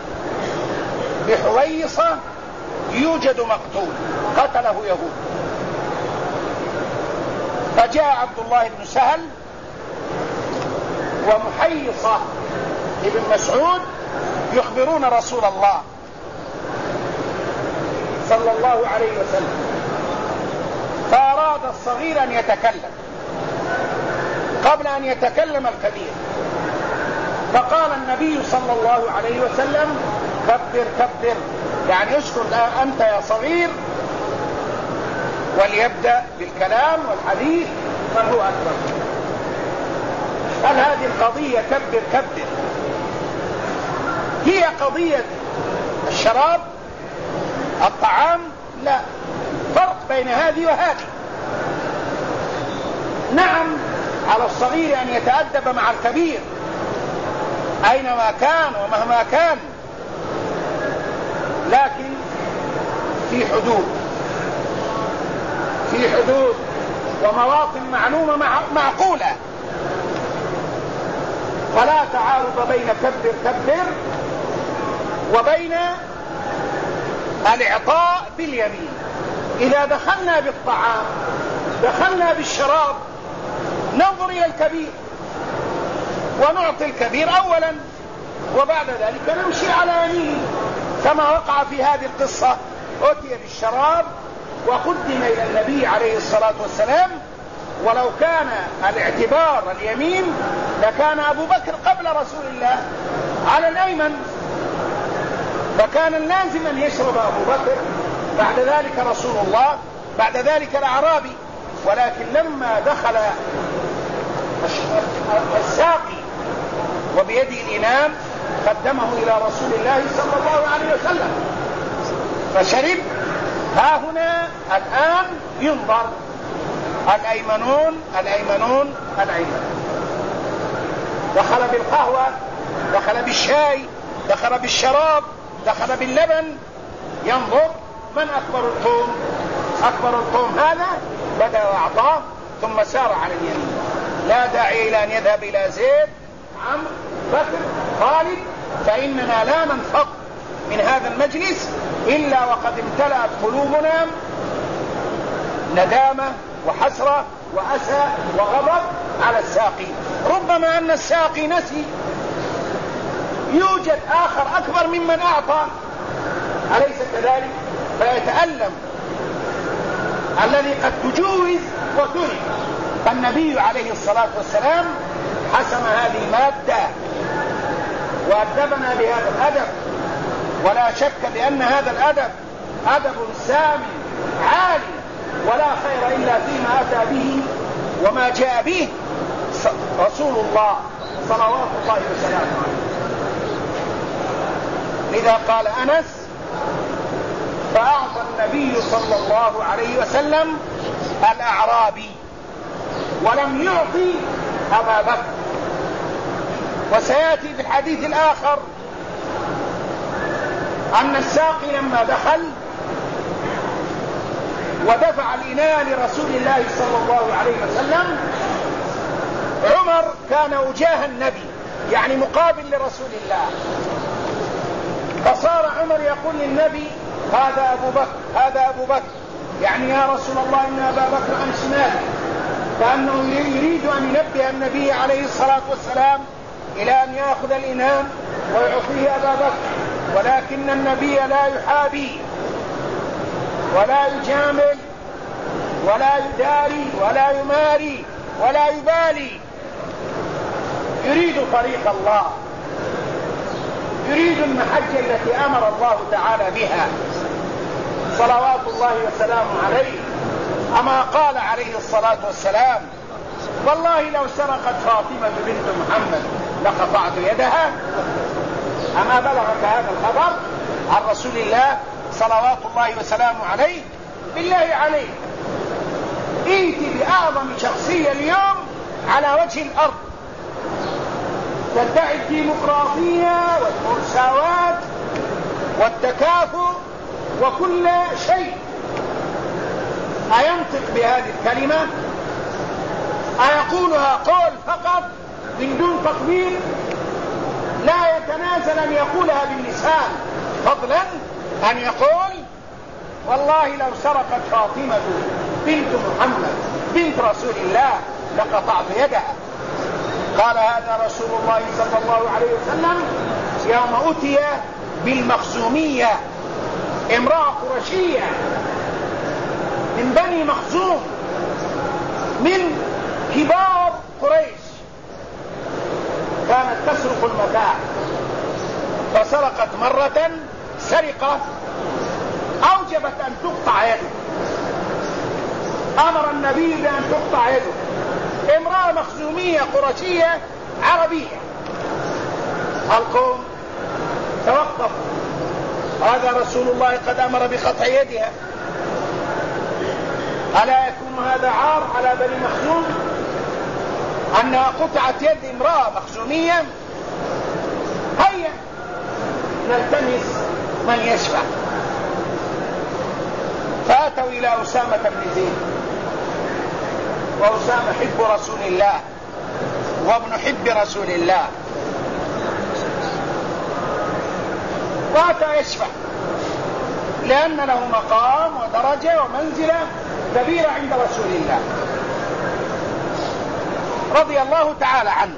Speaker 1: بحويصة يوجد مقتول قتله يهود. فجاء عبد الله بن سهل ومحيصة ابن مسعود يخبرون رسول الله صلى الله عليه وسلم، فأراد الصغير أن يتكلم قبل أن يتكلم الكبير، فقال النبي صلى الله عليه وسلم: كبر كبر، يعني اسكت أنت يا صغير، وليبدأ بالكلام والحديث من هو أكبر. هل هذه القضية كبر كبر هي قضية الشراب الطعام؟ لا، فرق بين هذه وهذه. نعم، على الصغير أن يتأدب مع الكبير، أينما كان ومهما كان، لكن في حدود ومواطن معلومة معقولة، فلا تعارض بين كبر وبين الإعطاء باليمين. إذا دخلنا بالطعام دخلنا بالشراب ننظر إلى الكبير ونعطي الكبير أولا وبعد ذلك نمشي على يمينه، كما وقع في هذه القصة. أتي بالشراب وقدم إلى النبي عليه الصلاة والسلام، ولو كان الاعتبار اليمين لكان أبو بكر قبل رسول الله على الأيمن، فكان لازم أن يشرب أبو بكر، بعد ذلك رسول الله، بعد ذلك الأعرابي. ولكن لما دخل الساقي وبيده الإناء قدمه إلى رسول الله صلى الله عليه وسلم فشرب. ها هنا الآن ينظر الأيمنون. دخل بالقهوة، دخل بالشاي، دخل بالشراب، دخل باللبن، ينظر من أكبر القوم هذا بدأ وأعطاه ثم سار على اليمين. لا داعي إلى أن يذهب إلى زيد، عمرو، بكر، خالد، فإننا لا ننفق من هذا المجلس إلا وقد امتلأت قلوبنا ندامة وحسرة وأسى وغضب على الساقي. ربما أن الساقي نسي، يوجد آخر أكبر ممن أعطى، أليس كذلك؟ فيتألم الذي قد تجوز وترك. فالنبي عليه الصلاة والسلام حسم هذه المادة وأدبنا بهذا الأدب، ولا شك بأن هذا الأدب أدب سامي عالي، ولا خير إلا فيما أتى به وما جاء به رسول الله صلوات الله وسلامه عليه. لذا قال أنس: فأعطى النبي صلى الله عليه وسلم الأعرابي ولم يعطي أبا بكر. وسيأتي في الحديث الآخر أن الساقي لما دخل ودفع الإناء لرسول الله صلى الله عليه وسلم، عمر كان وجاه النبي، يعني مقابل لرسول الله، فصار عمر يقول للنبي: هذا أبو بكر، يعني يا رسول الله إن أبا بكر عن شمالي، كأنه يريد أن ينبه النبي عليه الصلاة والسلام إلى أن يأخذ الإناء ويعطيه أبا بكر. ولكن النبي لا يحابي ولا يجامل ولا يداري ولا يماري ولا يبالي، يريد طريق الله، يريد المحجة التي أمر الله تعالى بها صلوات الله وسلامه عليه. أما قال عليه الصلاة والسلام: والله لو سرقت فاطمة بنت محمد لقطعت يدها. أما بلغك هذا الخبر عن رسول الله صلوات الله وسلامه عليه؟ بالله عليك ائتي بأعظم شخصية اليوم على وجه الأرض تدعي الديمقراطية والمساواة والتكافؤ وكل شيء، أينطق بهذه الكلمة؟ أيقولها قول فقط من دون تطبيق؟ لا يتنازل أن يقولها باللسان، فضلا أن يقول: والله لو سرقت فاطمة بنت محمد بنت رسول الله لقطعت يدها. قال هذا رسول الله صلى الله عليه وسلم يوم أتي بالمخزومية، امرأة قرشية من بني مخزوم، من كبار قريش، كانت تسرق المتاع، فسرقت مرة سرقة أوجبت أن تقطع يده. أمر النبي بأن تقطع يده، امرأة مخزومية قرشية عربية. القوم توقفوا: هذا رسول الله قد أمر بقطع يدها، ألا يكون هذا عار على بني مخزوم أنها قطعت يد امرأة مخزومية؟ نلتمس من يشفع. فأتوا إلى أسامة بن زيد، وأسامة حب رسول الله وابن حب رسول الله، وأتى يشفع لأن له مقام ودرجة ومنزلة كبيرة عند رسول الله رضي الله تعالى عنه.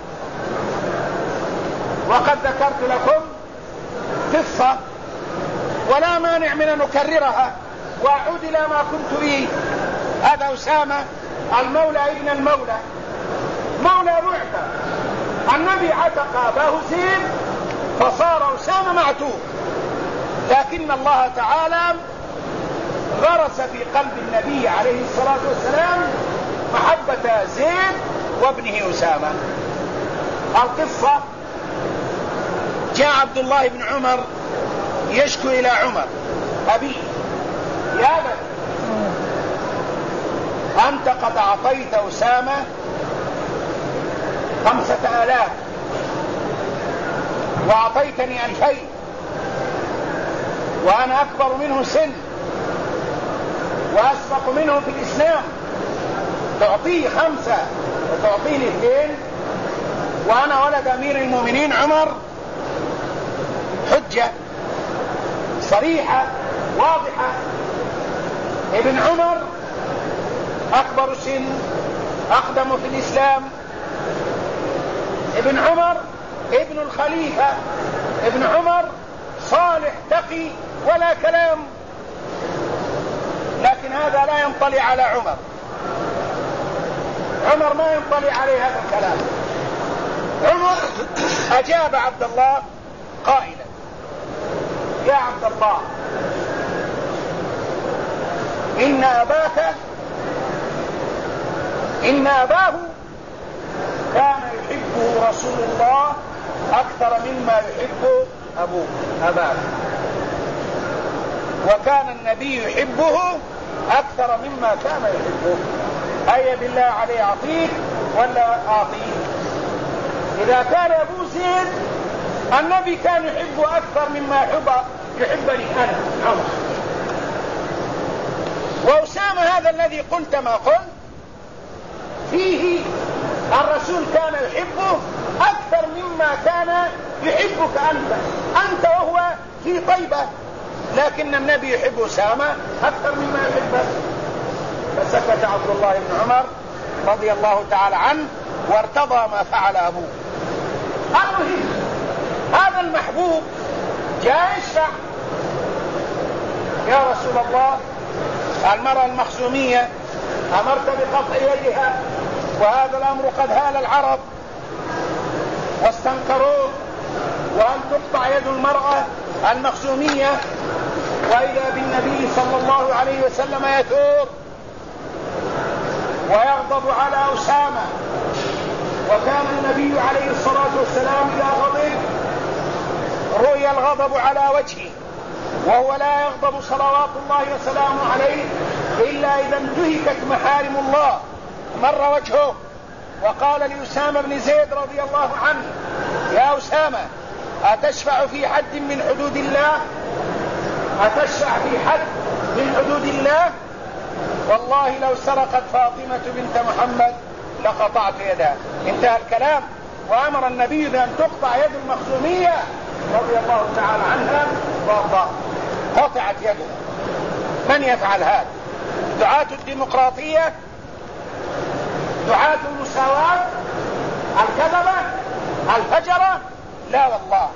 Speaker 1: وقد ذكرت لكم قصة ولا مانع من أن أكررها وأعود إلى ما كنت فيه. هذا أسامة المولى ابن المولى، مولى معتق. النبي عتق أباه زيد فصار أسامة معتوق، لكن الله تعالى غرس في قلب النبي عليه الصلاة والسلام محبة زيد وابنه أسامة. القصة: جاء عبد الله بن عمر يشكو إلى عمر أبيه: يا بني، أنت قد أعطيت أسامة 5000 وأعطيتني 2000 وأنا أكبر منه سن وأسبق منه في الإسلام، تعطيه 5 وتعطيني 2 وأنا ولد أمير المؤمنين عمر؟ حجة صريحة واضحة. ابن عمر أكبر سن، أقدم في الإسلام، ابن عمر ابن الخليفة، ابن عمر صالح تقي ولا كلام. لكن هذا لا ينطلي على عمر، عمر ما ينطلي عليه هذا الكلام. عمر أجاب عبد الله قائلا: يا عبد الله، إن أباه كان يحبه رسول الله أكثر مما يحب أباه، وكان النبي يحبه أكثر مما كان يحبه. أي بالله عليه أعطيك ولا أعطيه؟ إذا كان أبو زيد النبي كان يحبه أكثر مما يحبني أنا عمر. وأسامة هذا الذي قلت ما قلت فيه الرسول كان يحبه أكثر مما كان يحبك أنت وهو في طيبة، لكن النبي يحب أسامة أكثر مما يحبه. فسكت عبد الله بن عمر رضي الله تعالى عنه وارتضى ما فعل أبوه. المهم هذا المحبوب جاء يشفع: يا رسول الله، المرأة المخزومية أمرت بقطع يدها، وهذا الأمر قد هال العرب واستنكروه، وأن تقطع يد المرأة المخزومية. وإذا بالنبي صلى الله عليه وسلم يثور ويغضب على أسامة، وكان النبي عليه الصلاة والسلام إذا غضب رؤي الغضب على وجهه، وهو لا يغضب صلوات الله وسلامه عليه إلا إذا انتهكت محارم الله. مر وجهه وقال لأسامة بن زيد رضي الله عنه: يا أسامة، أتشفع في حد من حدود الله؟ أتشفع في حد من حدود الله؟ والله لو سرقت فاطمة بنت محمد لقطعت يدها. انتهى الكلام. وأمر النبي بأن تقطع يد المخزومية رضي الله تعالى عنها وارضاها، قطعت يدها. من يفعل هذا؟ دعاة الديمقراطية، دعاة المساواة، الكذبة، الفجرة؟ لا والله.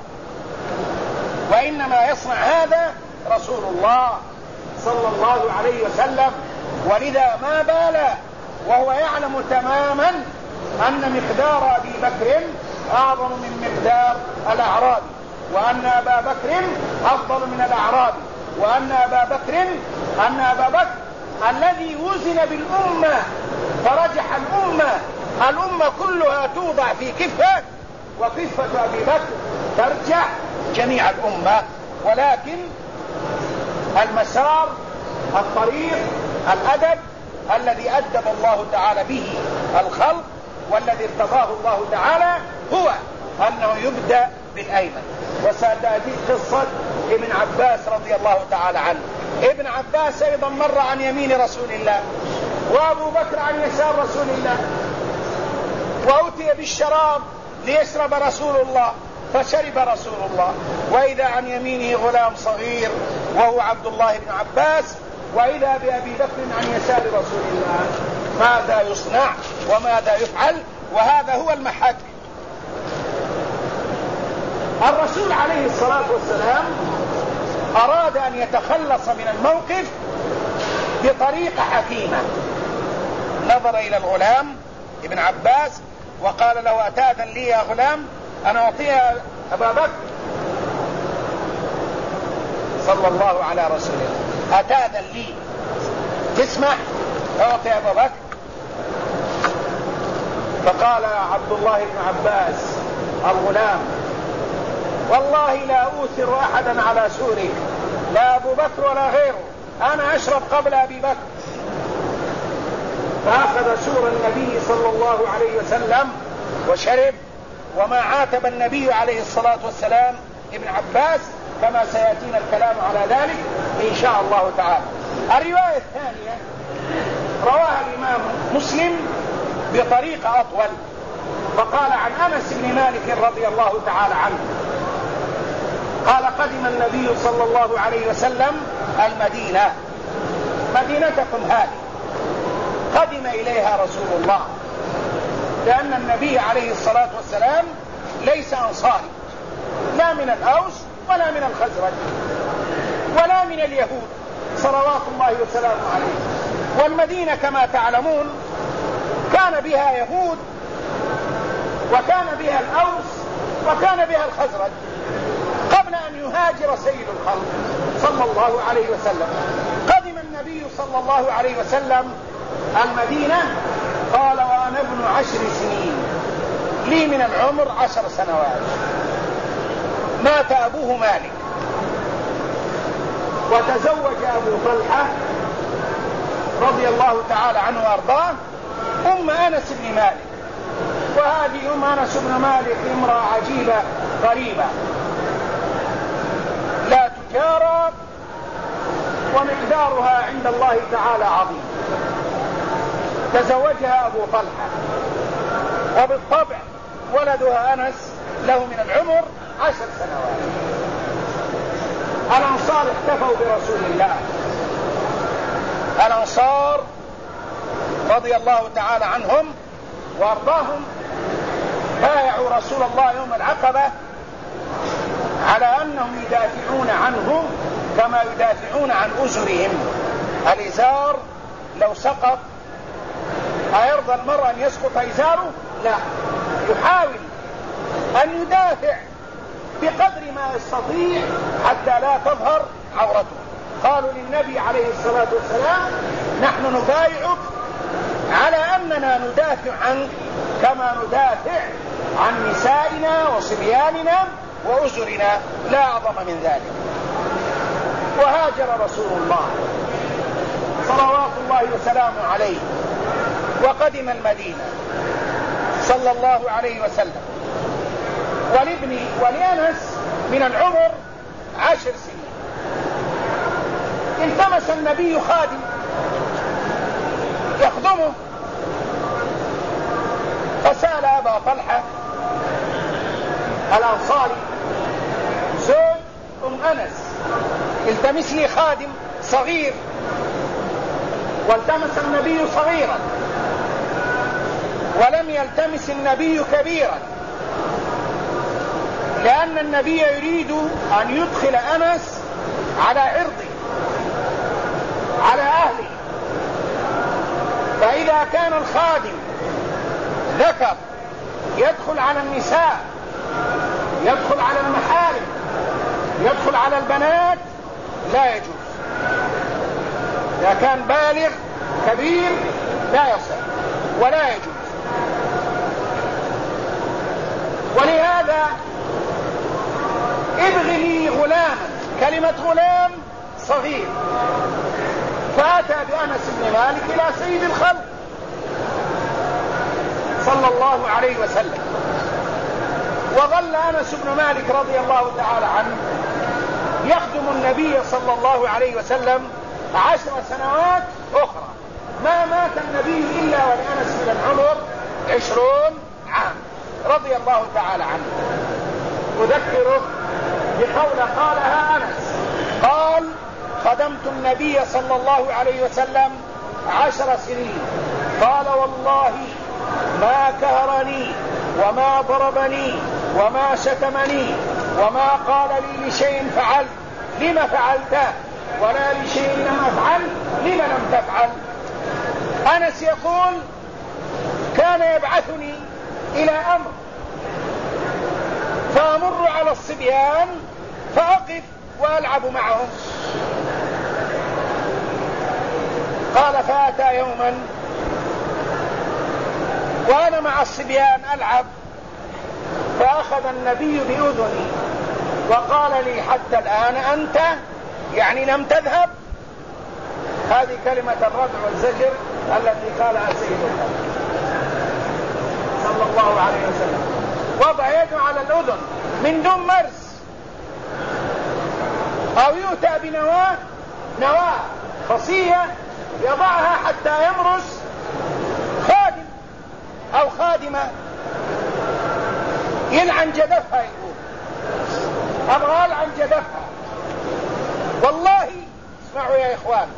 Speaker 1: وإنما يصنع هذا رسول الله صلى الله عليه وسلم. ولذا ما بال وهو يعلم تماما أن مقدار أبي بكر أعظم من مقدار الأعرابي، وأن أبا بكر أفضل من الأعرابي، وأن أبا بكر الذي وزن بالأمة فرجح الأمة كلها توضع في كفة، وكفة أبي بكر ترجح جميع الأمة. ولكن المسار، الطريق، الأدب الذي أدب الله تعالى به الخلق والذي ارتضاه الله تعالى هو أنه يبدأ بالأيمن. وستأتي قصة ابن عباس رضي الله تعالى عنه. ابن عباس أيضا مر عن يمين رسول الله، وأبو بكر عن يسار رسول الله، وأتي بالشراب ليشرب رسول الله فشرب رسول الله، وإذا عن يمينه غلام صغير وهو عبد الله بن عباس، وإذا بأبي بكر عن يسار رسول الله. ماذا يصنع وماذا يفعل؟ وهذا هو المحك. الرسول عليه الصلاة والسلام أراد أن يتخلص من الموقف بطريقة حكيمة. نظر إلى الغلام ابن عباس وقال له: أتأذن لي يا غلام أن أعطيها أبا بكر؟ صلى الله على رسول الله. أتأذن لي، تسمح أعطي أبا بكر؟ فقال عبد الله بن عباس الغلام: والله لا أوثر أحدا على سوري، لا أبو بكر ولا غيره، أنا أشرب قبل أبي بكر. فأخذ سور النبي صلى الله عليه وسلم وشرب، وما عاتب النبي عليه الصلاة والسلام ابن عباس، كما سيأتينا الكلام على ذلك إن شاء الله تعالى. الرواية الثانية رواها الإمام مسلم بطريقة أطول، فقال عن أنس بن مالك رضي الله تعالى عنه قال: قدم النبي صلى الله عليه وسلم المدينة، مدينتكم هذه، قدم إليها رسول الله، لأن النبي عليه الصلاة والسلام ليس أنصاري، لا من الأوس ولا من الخزرج ولا من اليهود صلوات الله وسلامه عليه. والمدينة كما تعلمون كان بها يهود، وكان بها الأوس، وكان بها الخزرج قبل أن يهاجر سيد الخلق صلى الله عليه وسلم. قدم النبي صلى الله عليه وسلم المدينة، قال: وأنا ابن 10 سنين، لي من العمر 10 سنوات. مات أبوه مالك، وتزوج أبو طلحة رضي الله تعالى عنه وأرضاه أم أنس بن مالك، وهذه أم أنس بن مالك امرأة عجيبة غريبة لا تجارى، ومقدارها عند الله تعالى عظيم. تزوجها أبو طلحة، وبالطبع ولدها أنس له من العمر 10 سنوات. الأنصار احتفوا برسول الله، الأنصار رضي الله تعالى عنهم وأرضاهم بايعوا رسول الله يوم العقبة على أنهم يدافعون عنه كما يدافعون عن أزرهم. الإزار لو سقط أيرضى المرء أن يسقط إزاره؟ لا، يحاول أن يدافع بقدر ما يستطيع حتى لا تظهر عورته. قالوا للنبي عليه الصلاة والسلام: نحن نبايعك على أننا ندافع عنك كما ندافع عن نسائنا وصبياننا وأزرنا، لا أعظم من ذلك. وهاجر رسول الله صلوات الله وسلامه عليه وقدم المدينة صلى الله عليه وسلم، ولأنس من العمر 10 سنين. التمس النبي خادم يخدمه، فسأل أبا طلحة الأنصاري زوج أم أنس: التمس لي خادم صغير. والتمس النبي صغيرا، ولم يلتمس النبي كبيرا، لأن النبي يريد أن يدخل أنس على عرضه، على أهله. فإذا كان الخادم ذكر يدخل على النساء، يدخل على المحارم، يدخل على البنات، لا يجوز. إذا كان بالغ كبير لا يصح ولا يجوز. ولهذا ابغ لي غلاما، كلمة غلام صغير. فأتى بأنس بن مالك إلى سيد الخلق صلى الله عليه وسلم، وظل أنس بن مالك رضي الله تعالى عنه يخدم النبي صلى الله عليه وسلم 10 سنوات أخرى، ما مات النبي إلا ولأنس من العمر 20 عام رضي الله تعالى عنه. أذكره بقول قالها أنس، قال: خدمت النبي صلى الله عليه وسلم 10 سنين، قال: والله ما كهرني وما ضربني وما شتمني وما قال لي لشيء فعلت لما فعلته ولا لشيء لم أفعل لما لم تفعل. أنس يقول: كان يبعثني إلى أمر فأمر على الصبيان فأقف وألعب معهم. قال: فأتى يوما وأنا مع الصبيان ألعب، فأخذ النبي بأذني وقال لي: حتى الآن أنت يعني لم تذهب؟ هذه كلمة الردع والزجر التي قالها سيدنا صلى الله عليه وسلم. وضع يده على الأذن من دون مرس، أو يؤتى بنواة خصية يضعها حتى يمرس خادم أو خادمة يلعن جدفها، يقول أبغى ألعن جدفها. والله اسمعوا يا إخوان،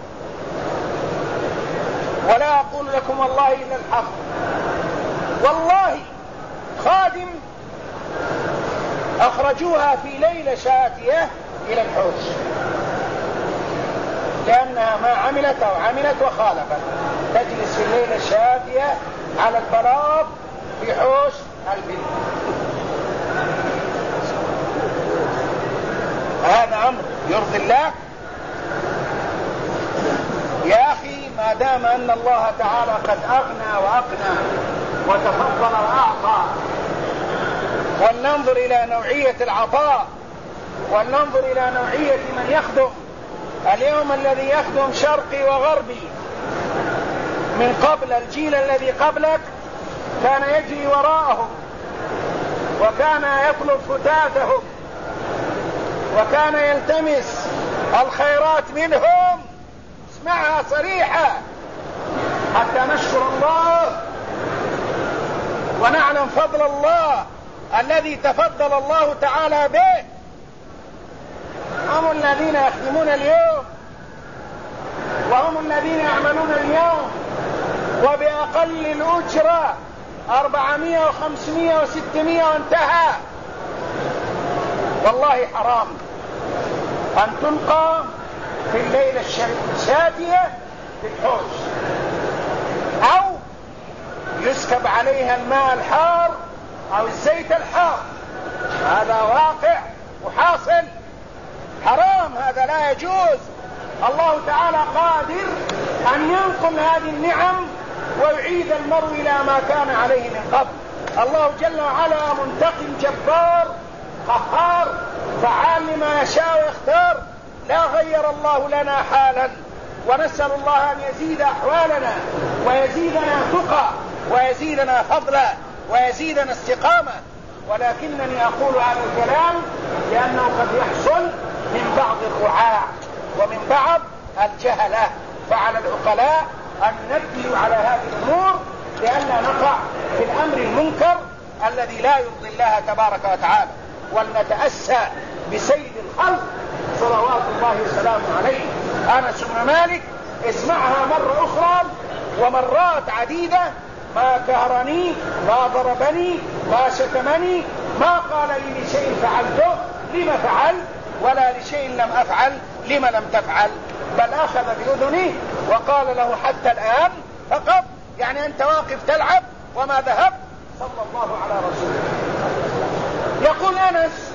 Speaker 1: ولا أقول لكم والله إلا الحق، والله خادم أخرجوها في ليلة شاتية إلى الحوش لأنها ما عملت أو عملت وخالفت، تجلس في الليلة الشاتية على البلاط في حوش البنت. هذا أمر يرضي الله؟ يا أخي، ما دام أن الله تعالى قد أغنى وأقنى وتفضل وأعطى، ولننظر إلى نوعية العطاء، ولننظر إلى نوعية من يخدم. اليوم الذي يخدم شرقي وغربي، من قبل الجيل الذي قبلك كان يجري وراءهم وكان يطلب فتاتهم وكان يلتمس الخيرات منهم. اسمعها صريحة حتى نشكر الله ونعلم فضل الله الذي تفضل الله تعالى به. هم الذين يخدمون اليوم وهم الذين يعملون اليوم وبأقل الأجرة 400 و500 و600 وانتهى. والله حرام أن تلقى في الليلة الشاتية في الحوش أو يسكب عليها الماء الحار أو الزيت الحار. هذا واقع وحاصل، حرام، هذا لا يجوز. الله تعالى قادر أن ينقل هذه النعم ويعيد المرء إلى ما كان عليه من قبل. الله جل وعلا منتقم جبار قهار فعال لما يشاء ويختار. لا غير الله لنا حالا، ونسأل الله أن يزيد أحوالنا ويزيدنا تقى ويزيدنا فضلا ويزيدنا استقامة. ولكنني أقول هذا الكلام لأنه قد يحصل من بعض الرعاة ومن بعض الجهلة، فعلى العقلاء أن نبدي على هذه الأمور لأننا نقع في الأمر المنكر الذي لا يرضي الله تبارك وتعالى. ولنتأسى بسيد الخلق صلوات الله وسلامه عليه. أنس بن مالك اسمعها مرة أخرى ومرات عديدة: ما كهرني، ما ضربني، ما شتمني، ما قال لي لشيء فعلته لما فعل ولا لشيء لم أفعل لما لم تفعل. بل أخذ بأذنه وقال له: حتى الآن فقط، يعني أنت واقف تلعب وما ذهب. صلى الله على رسوله. يقول أنس: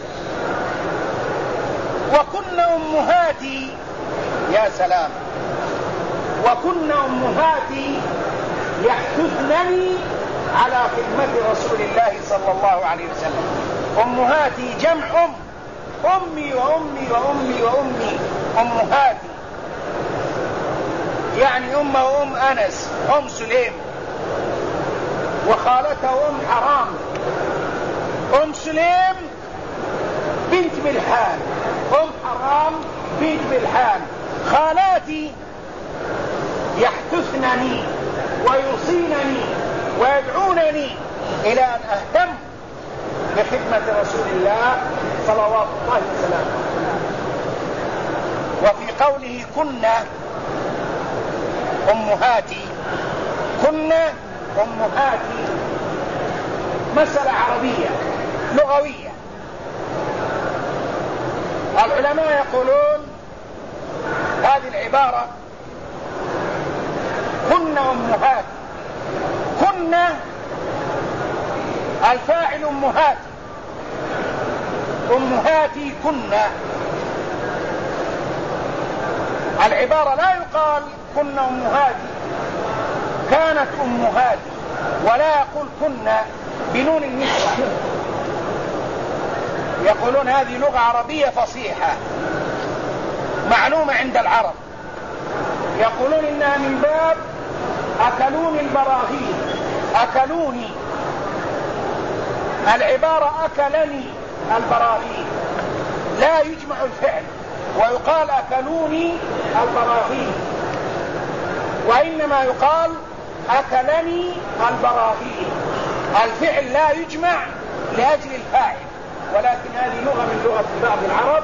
Speaker 1: وكن أمهاتي، يا سلام، وكن أمهاتي يحثنني على خدمة رسول الله صلى الله عليه وسلم. أمهاتي جمع أمي وأمي وأمي وأمي، أمهاتي يعني أمه أم أنس، أم سليم، وخالته أم حرام، أم سليم بنت ملحان، أم حرام بنت ملحان، خالاتي يحتثنني ويوصينني ويدعونني إلى أن أهتم بخدمة رسول الله صلوات الله وسلامه. وفي قوله كنا أمهاتي، كنا أمهاتي مسألة عربية لغوية. العلماء يقولون هذه العبارة كنا أمهاتي، كنا الفاعل أمهاتي، أمهاتي كنا. العبارة لا يقال كنا أمهاتي كانت أمهاتي، ولا يقول كنا بنون النسوة. يقولون هذه لغة عربية فصيحة معلومة عند العرب، يقولون إنها من باب أكلوني البراغيث، أكلوني. العبارة أكلني البراغيث، لا يجمع الفعل ويقال أكلوني البراغيث، وإنما يقال أكلني البراغيث. الفعل لا يجمع لأجل الفاعل، ولكن هذه لغة من لغة بعض العرب،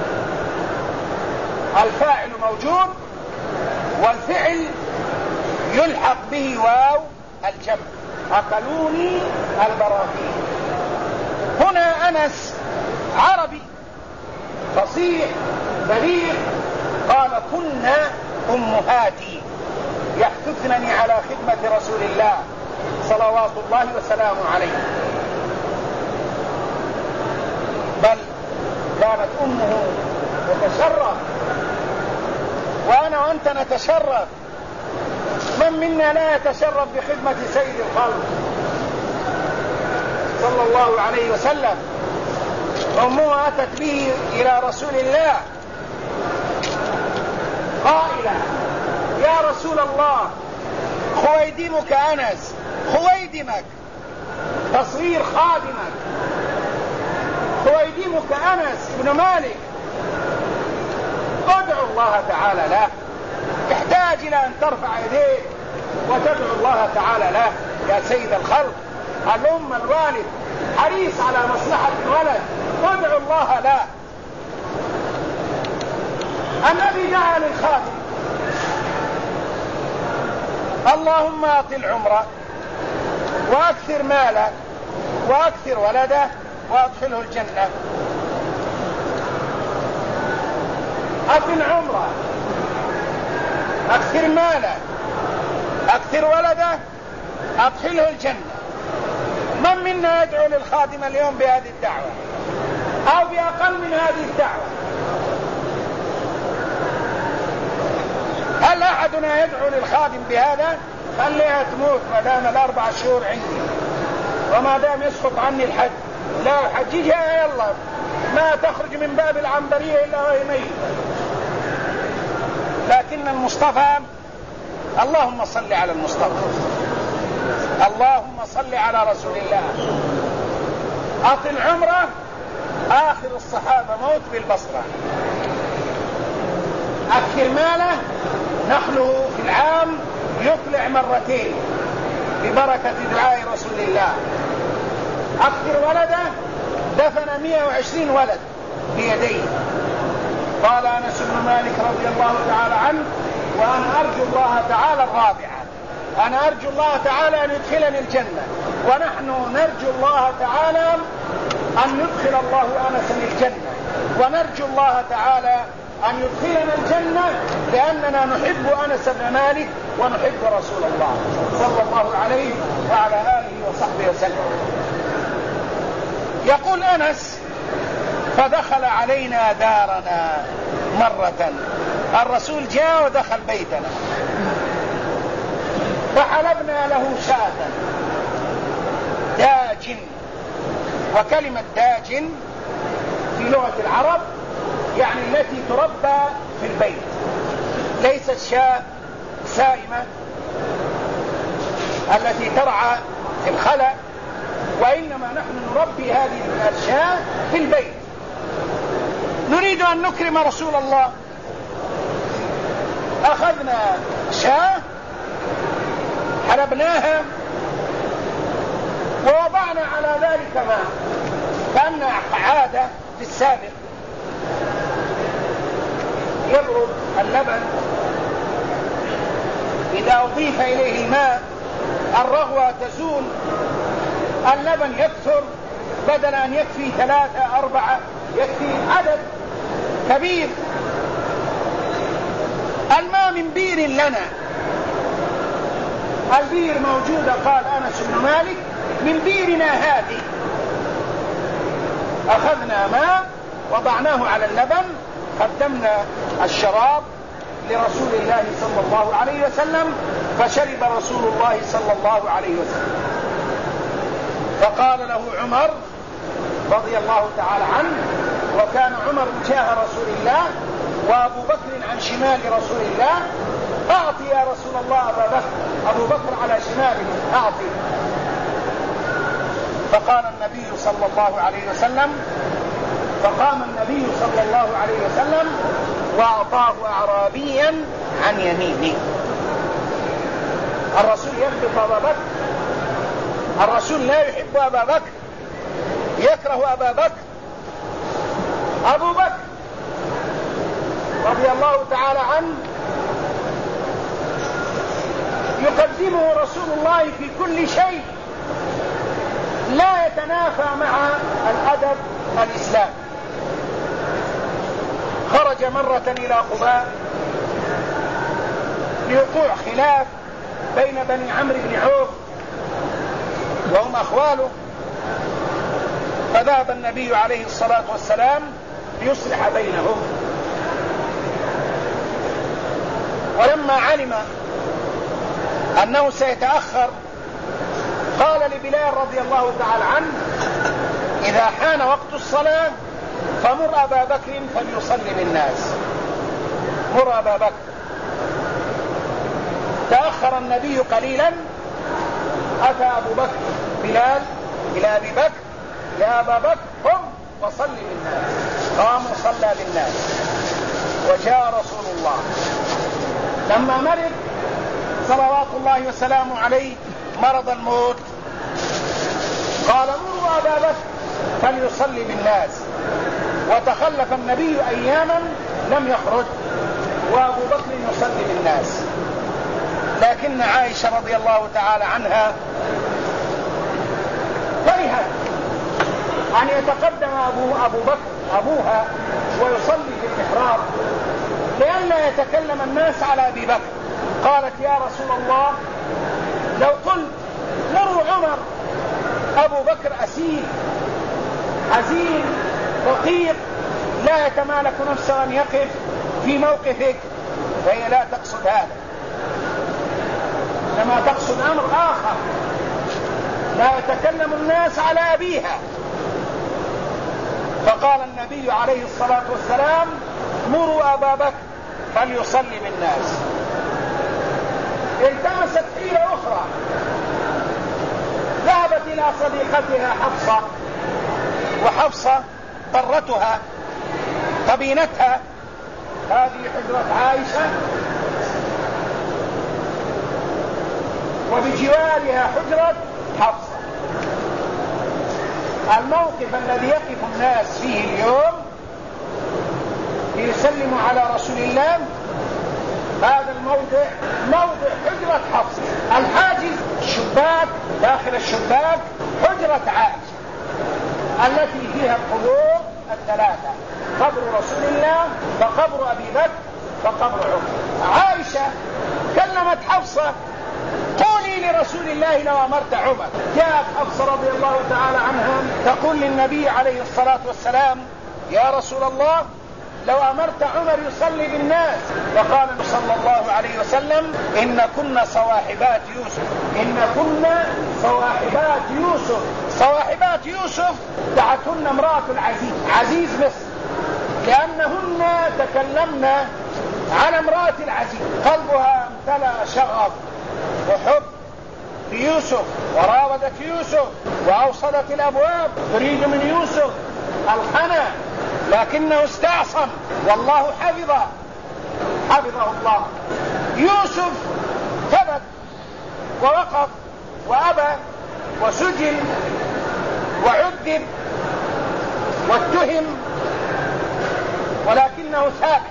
Speaker 1: الفاعل موجود والفعل يلحق به واو الجمع، أكلوني البراغيث. هنا أنس عربي فصيح بليغ قال كنا أمهاتي يحثثنني على خدمة رسول الله صلوات الله وسلامه عليه، بل كانت أمه تتشرف وأنا وأنت نتشرف. من منا لا يتشرف بخدمة سيد الخلق صلى الله عليه وسلم؟ أمه أتت به إلى رسول الله قائلة يا رسول الله خويدمك أنس، خويدمك تصغير خادمك، خويدمك أنس بن مالك، ادعو الله تعالى له، يحتاج إلى أن ترفع يديك وتدعو الله تعالى له يا سيد الخلق. الأم الوالد حريص على مصلحة الولد، ادعو الله له. النبي دعا للخادم اللهم أطل عمره وأكثر ماله وأكثر ولده وأدخله الجنة. أطل عمره، أكثر ماله، أكثر ولده، أدخله الجنة. من منا يدعو للخادم اليوم بهذه الدعوة أو بأقل من هذه الدعوة؟ هل أحدنا يدعو للخادم بهذا؟ خليها تموت ما دام الأربع شهور عندي وما دام يسقط عني الحج لا أحججها، يلا ما تخرج من باب العنبرية إلا وهي ميتة. لكن المصطفى، اللهم صل على المصطفى، اللهم صل على رسول الله، أطل عمره، آخر الصحابة موت بالبصرة، أكثر ماله، نخله في العام يطلع مرتين ببركة دعاء رسول الله، أكثر ولده، دفن 120 ولد بيديه. قال أنس بن مالك رضي الله تعالى عنه وأنا أرجو الله تعالى الرابعة، أنا أرجو الله تعالى أن يدخلني الجنة، ونحن نرجو الله تعالى أن يدخل الله أنسا الجنة، ونرجو الله تعالى أن يدخلنا الجنة لأننا نحب أنس بن مالك ونحب رسول الله صلى الله عليه وعلى آله وصحبه وسلم. يقول أنس فدخل علينا دارنا مرة، الرسول جاء ودخل بيتنا فحلبنا له شاة داج، وكلمة داج في لغة العرب يعني التي تربى في البيت، ليست شاة سائمة التي ترعى في الخلا، وإنما نحن نربي هذه الشاة في البيت، نريد أن نكرم رسول الله. أخذنا شاة حلبناها ووضعنا على ذلك ماء كأنها عادة في السابق، يبرد اللبن، إذا أضيف إليه الماء الرغوة تزول، اللبن يكثر، بدل أن يكفي 3 4 يكفي عدد كبير. الماء من بير لنا، البير موجودة، قال أنس بن مالك من بيرنا هذه. أخذنا ماء وضعناه على اللبن، قدمنا الشراب لرسول الله صلى الله عليه وسلم، فشرب رسول الله صلى الله عليه وسلم. فقال له عمر رضي الله تعالى عنه، وكان عمر وجاه رسول الله وأبو بكر عن شمال رسول الله، أعطي يا رسول الله أبا بكر، أبو بكر على شماله، أعطي. فقال النبي صلى الله عليه وسلم، فقام النبي صلى الله عليه وسلم وأعطاه أعرابيا عن يمينه. الرسول يغضب أبا بكر، الرسول لا يحب أبا بكر، يكره أبا بكر. أبو بكر رضي الله تعالى عنه يقدمه رسول الله في كل شيء، لا يتنافى مع الأدب الإسلامي. خرج مرة إلى قباء لوقوع خلاف بين بني عمرو بن عوف وهم أخواله، فذهب النبي عليه الصلاة والسلام ليصلح بينهم. ولما علم أنه سيتأخر قال لبلال رضي الله تعالى عنه: إذا حان وقت الصلاة فمر أبا بكر فليصلي بالناس. مر أبا بكر. تأخر النبي قليلا، أتى أبو بكر بلال إلى أبي بكر: يا أبا بكر قم وصل بالناس. قام وصلى بالناس. وجاء رسول الله لما مرض صلوات الله وسلامه عليه مرض الموت، قال: مروا أبا بكر فليصلي بالناس. وتخلف النبي أياما لم يخرج وأبو بكر يصلي بالناس. لكن عائشة رضي الله تعالى عنها كرهت أن يتقدم أبو بكر أبوها ويصلي في المحراب لئلا يتكلم الناس على أبي بكر. قالت: يا رسول الله، لو قلت مروا عمر، أبو بكر أسير حزين رقيق لا يتمالك نفسه أن يقف في موقفك، فهي لا تقصد هذا، لما تقصد أمر آخر، لا يتكلم الناس على أبيها. فقال النبي عليه الصلاة والسلام: مروا أبا بكر فليصلي بالناس. التمست حيلة أخرى، ذهبت إلى صديقتها حفصة، وحفصة ضرتها طبينتها، هذه حجرة عائشة وبجوارها حجرة حفصة. الموقف الذي يقف الناس فيه اليوم ليسلموا على رسول الله، هذا الموضع موضع حجرة حفصة. الحاجز الشباك، داخل الشباك حجرة عائشة التي فيها القبور الثلاثة: قبر رسول الله، فقبر أبي بكر، فقبر عمر. عائشة كلمت حفصة: قولي لرسول الله لو أمرت عمر. جاءت حفصة رضي الله تعالى عنها تقول للنبي عليه الصلاة والسلام: يا رسول الله، لو أمرت عمر يصلي بالناس. فقال صلى الله عليه وسلم: إن كنا صواحبات يوسف، إن كنا صواحبات يوسف. صواحبات يوسف دعتهن امرأة العزيز، عزيز مصر، لأنهن تكلمن على امرأة العزيز، قلبها امتلأ شغف وحب بيوسف وراودت يوسف وأوصلت الأبواب تريد من يوسف الحنى، لكنه استعصم والله حفظه الله. يوسف ثبت ووقف وأبى وسجن وعذب واتهم، ولكنه ثابت.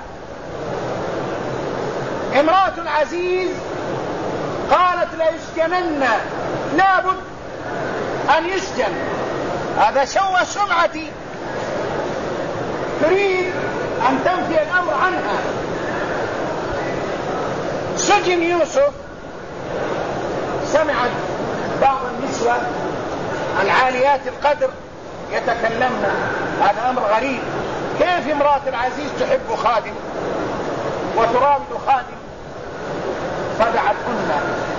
Speaker 1: امرأة العزيز قالت ليسجنن، لابد أن يسجن، هذا سوى سمعتي، تريد أن تنفي الأمر عنها. سجن يوسف، سمعت بعض النسوة العاليات القدر يتكلمن، هذا أمر غريب، كيف امرأة العزيز تحب خادم وتراود خادم؟ فدعتهن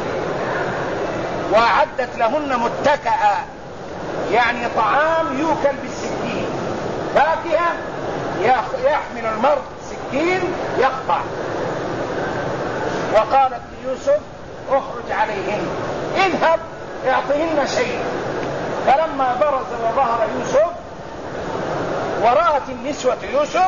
Speaker 1: وأعدت لهن متكئا، يعني طعام يوكل بالسكين، فاكهة يحمل المرء سكين يقطع. وقالت ليوسف اخرج عليهن، اذهب اعطهن شيء. فلما برز وظهر يوسف ورأت النسوة يوسف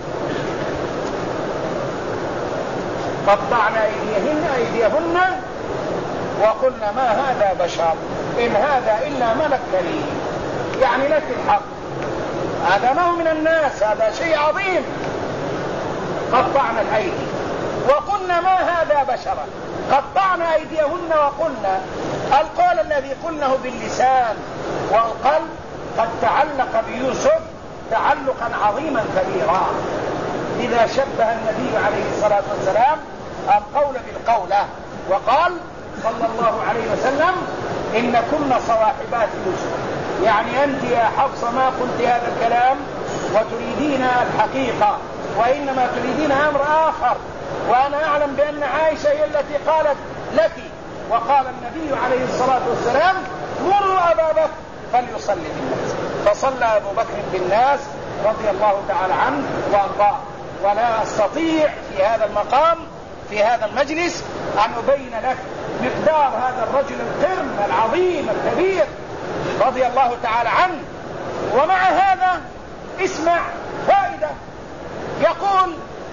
Speaker 1: قطعن أيديهن وقلنا ما هذا بشر إن هذا إلا ملك كريم، يعني لك الحق، هذا ما هو من الناس، هذا شيء عظيم. قطعنا الأيدي وقلنا ما هذا بشرا، قطعنا أيديهن وقلنا. القول الذي قلناه باللسان والقلب قد تعلق بيوسف تعلقا عظيما كبيرا، إذا شبه النبي عليه الصلاة والسلام القول بالقولة وقال صلى الله عليه وسلم إن كنا صواحبات يوسف، يعني أنت يا حفصة ما قلت هذا الكلام وتريدين الحقيقة، وإنما تريدين أمر آخر، وأنا أعلم بأن عائشة هي التي قالت لك. وقال النبي عليه الصلاة والسلام مروا أبا بكر فليصلي بالناس، فصلى أبو بكر بالناس رضي الله تعالى عنه وأرضاه. ولا أستطيع في هذا المقام في هذا المجلس أن أبين لك مقدار هذا الرجل القرن العظيم الكبير رضي الله تعالى عنه. ومع هذا اسمع فائدة، يقول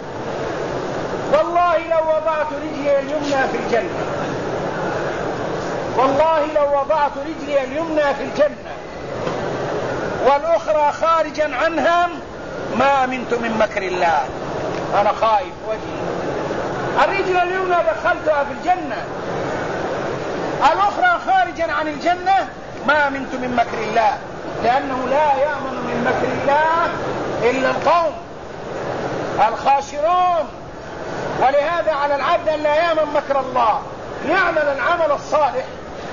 Speaker 1: والله لو وضعت رجلي اليمنى في الجنة، والله لو وضعت رجلي اليمنى في الجنة والأخرى خارجا عنها ما أمنت من مكر الله. أنا خايف وجهي، الرجل اليمنى دخلتها في الجنة، الأخرى خارجا عن الجنة ما أمنت من مكر الله، لأنه لا يأمن من مكر الله إلا القوم الخاسرون. ولهذا على العبد أن لا يأمن مكر الله، يعمل العمل الصالح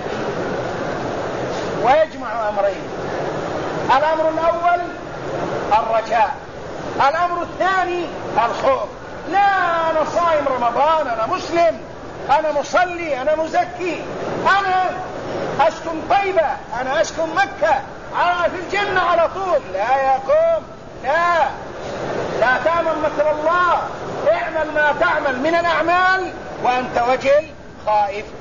Speaker 1: ويجمع أمرين، الأمر الأول الرجاء، الأمر الثاني الخوف. لا أنا صائم رمضان، أنا مسلم، أنا مصلي، أنا مزكي، أنا أسكن طيبة، أنا أسكن مكة، أنا في الجنة على طول. لا يا قوم، لا تأمن مكر الله، اعمل ما تعمل من الأعمال وأنت وجل خائف.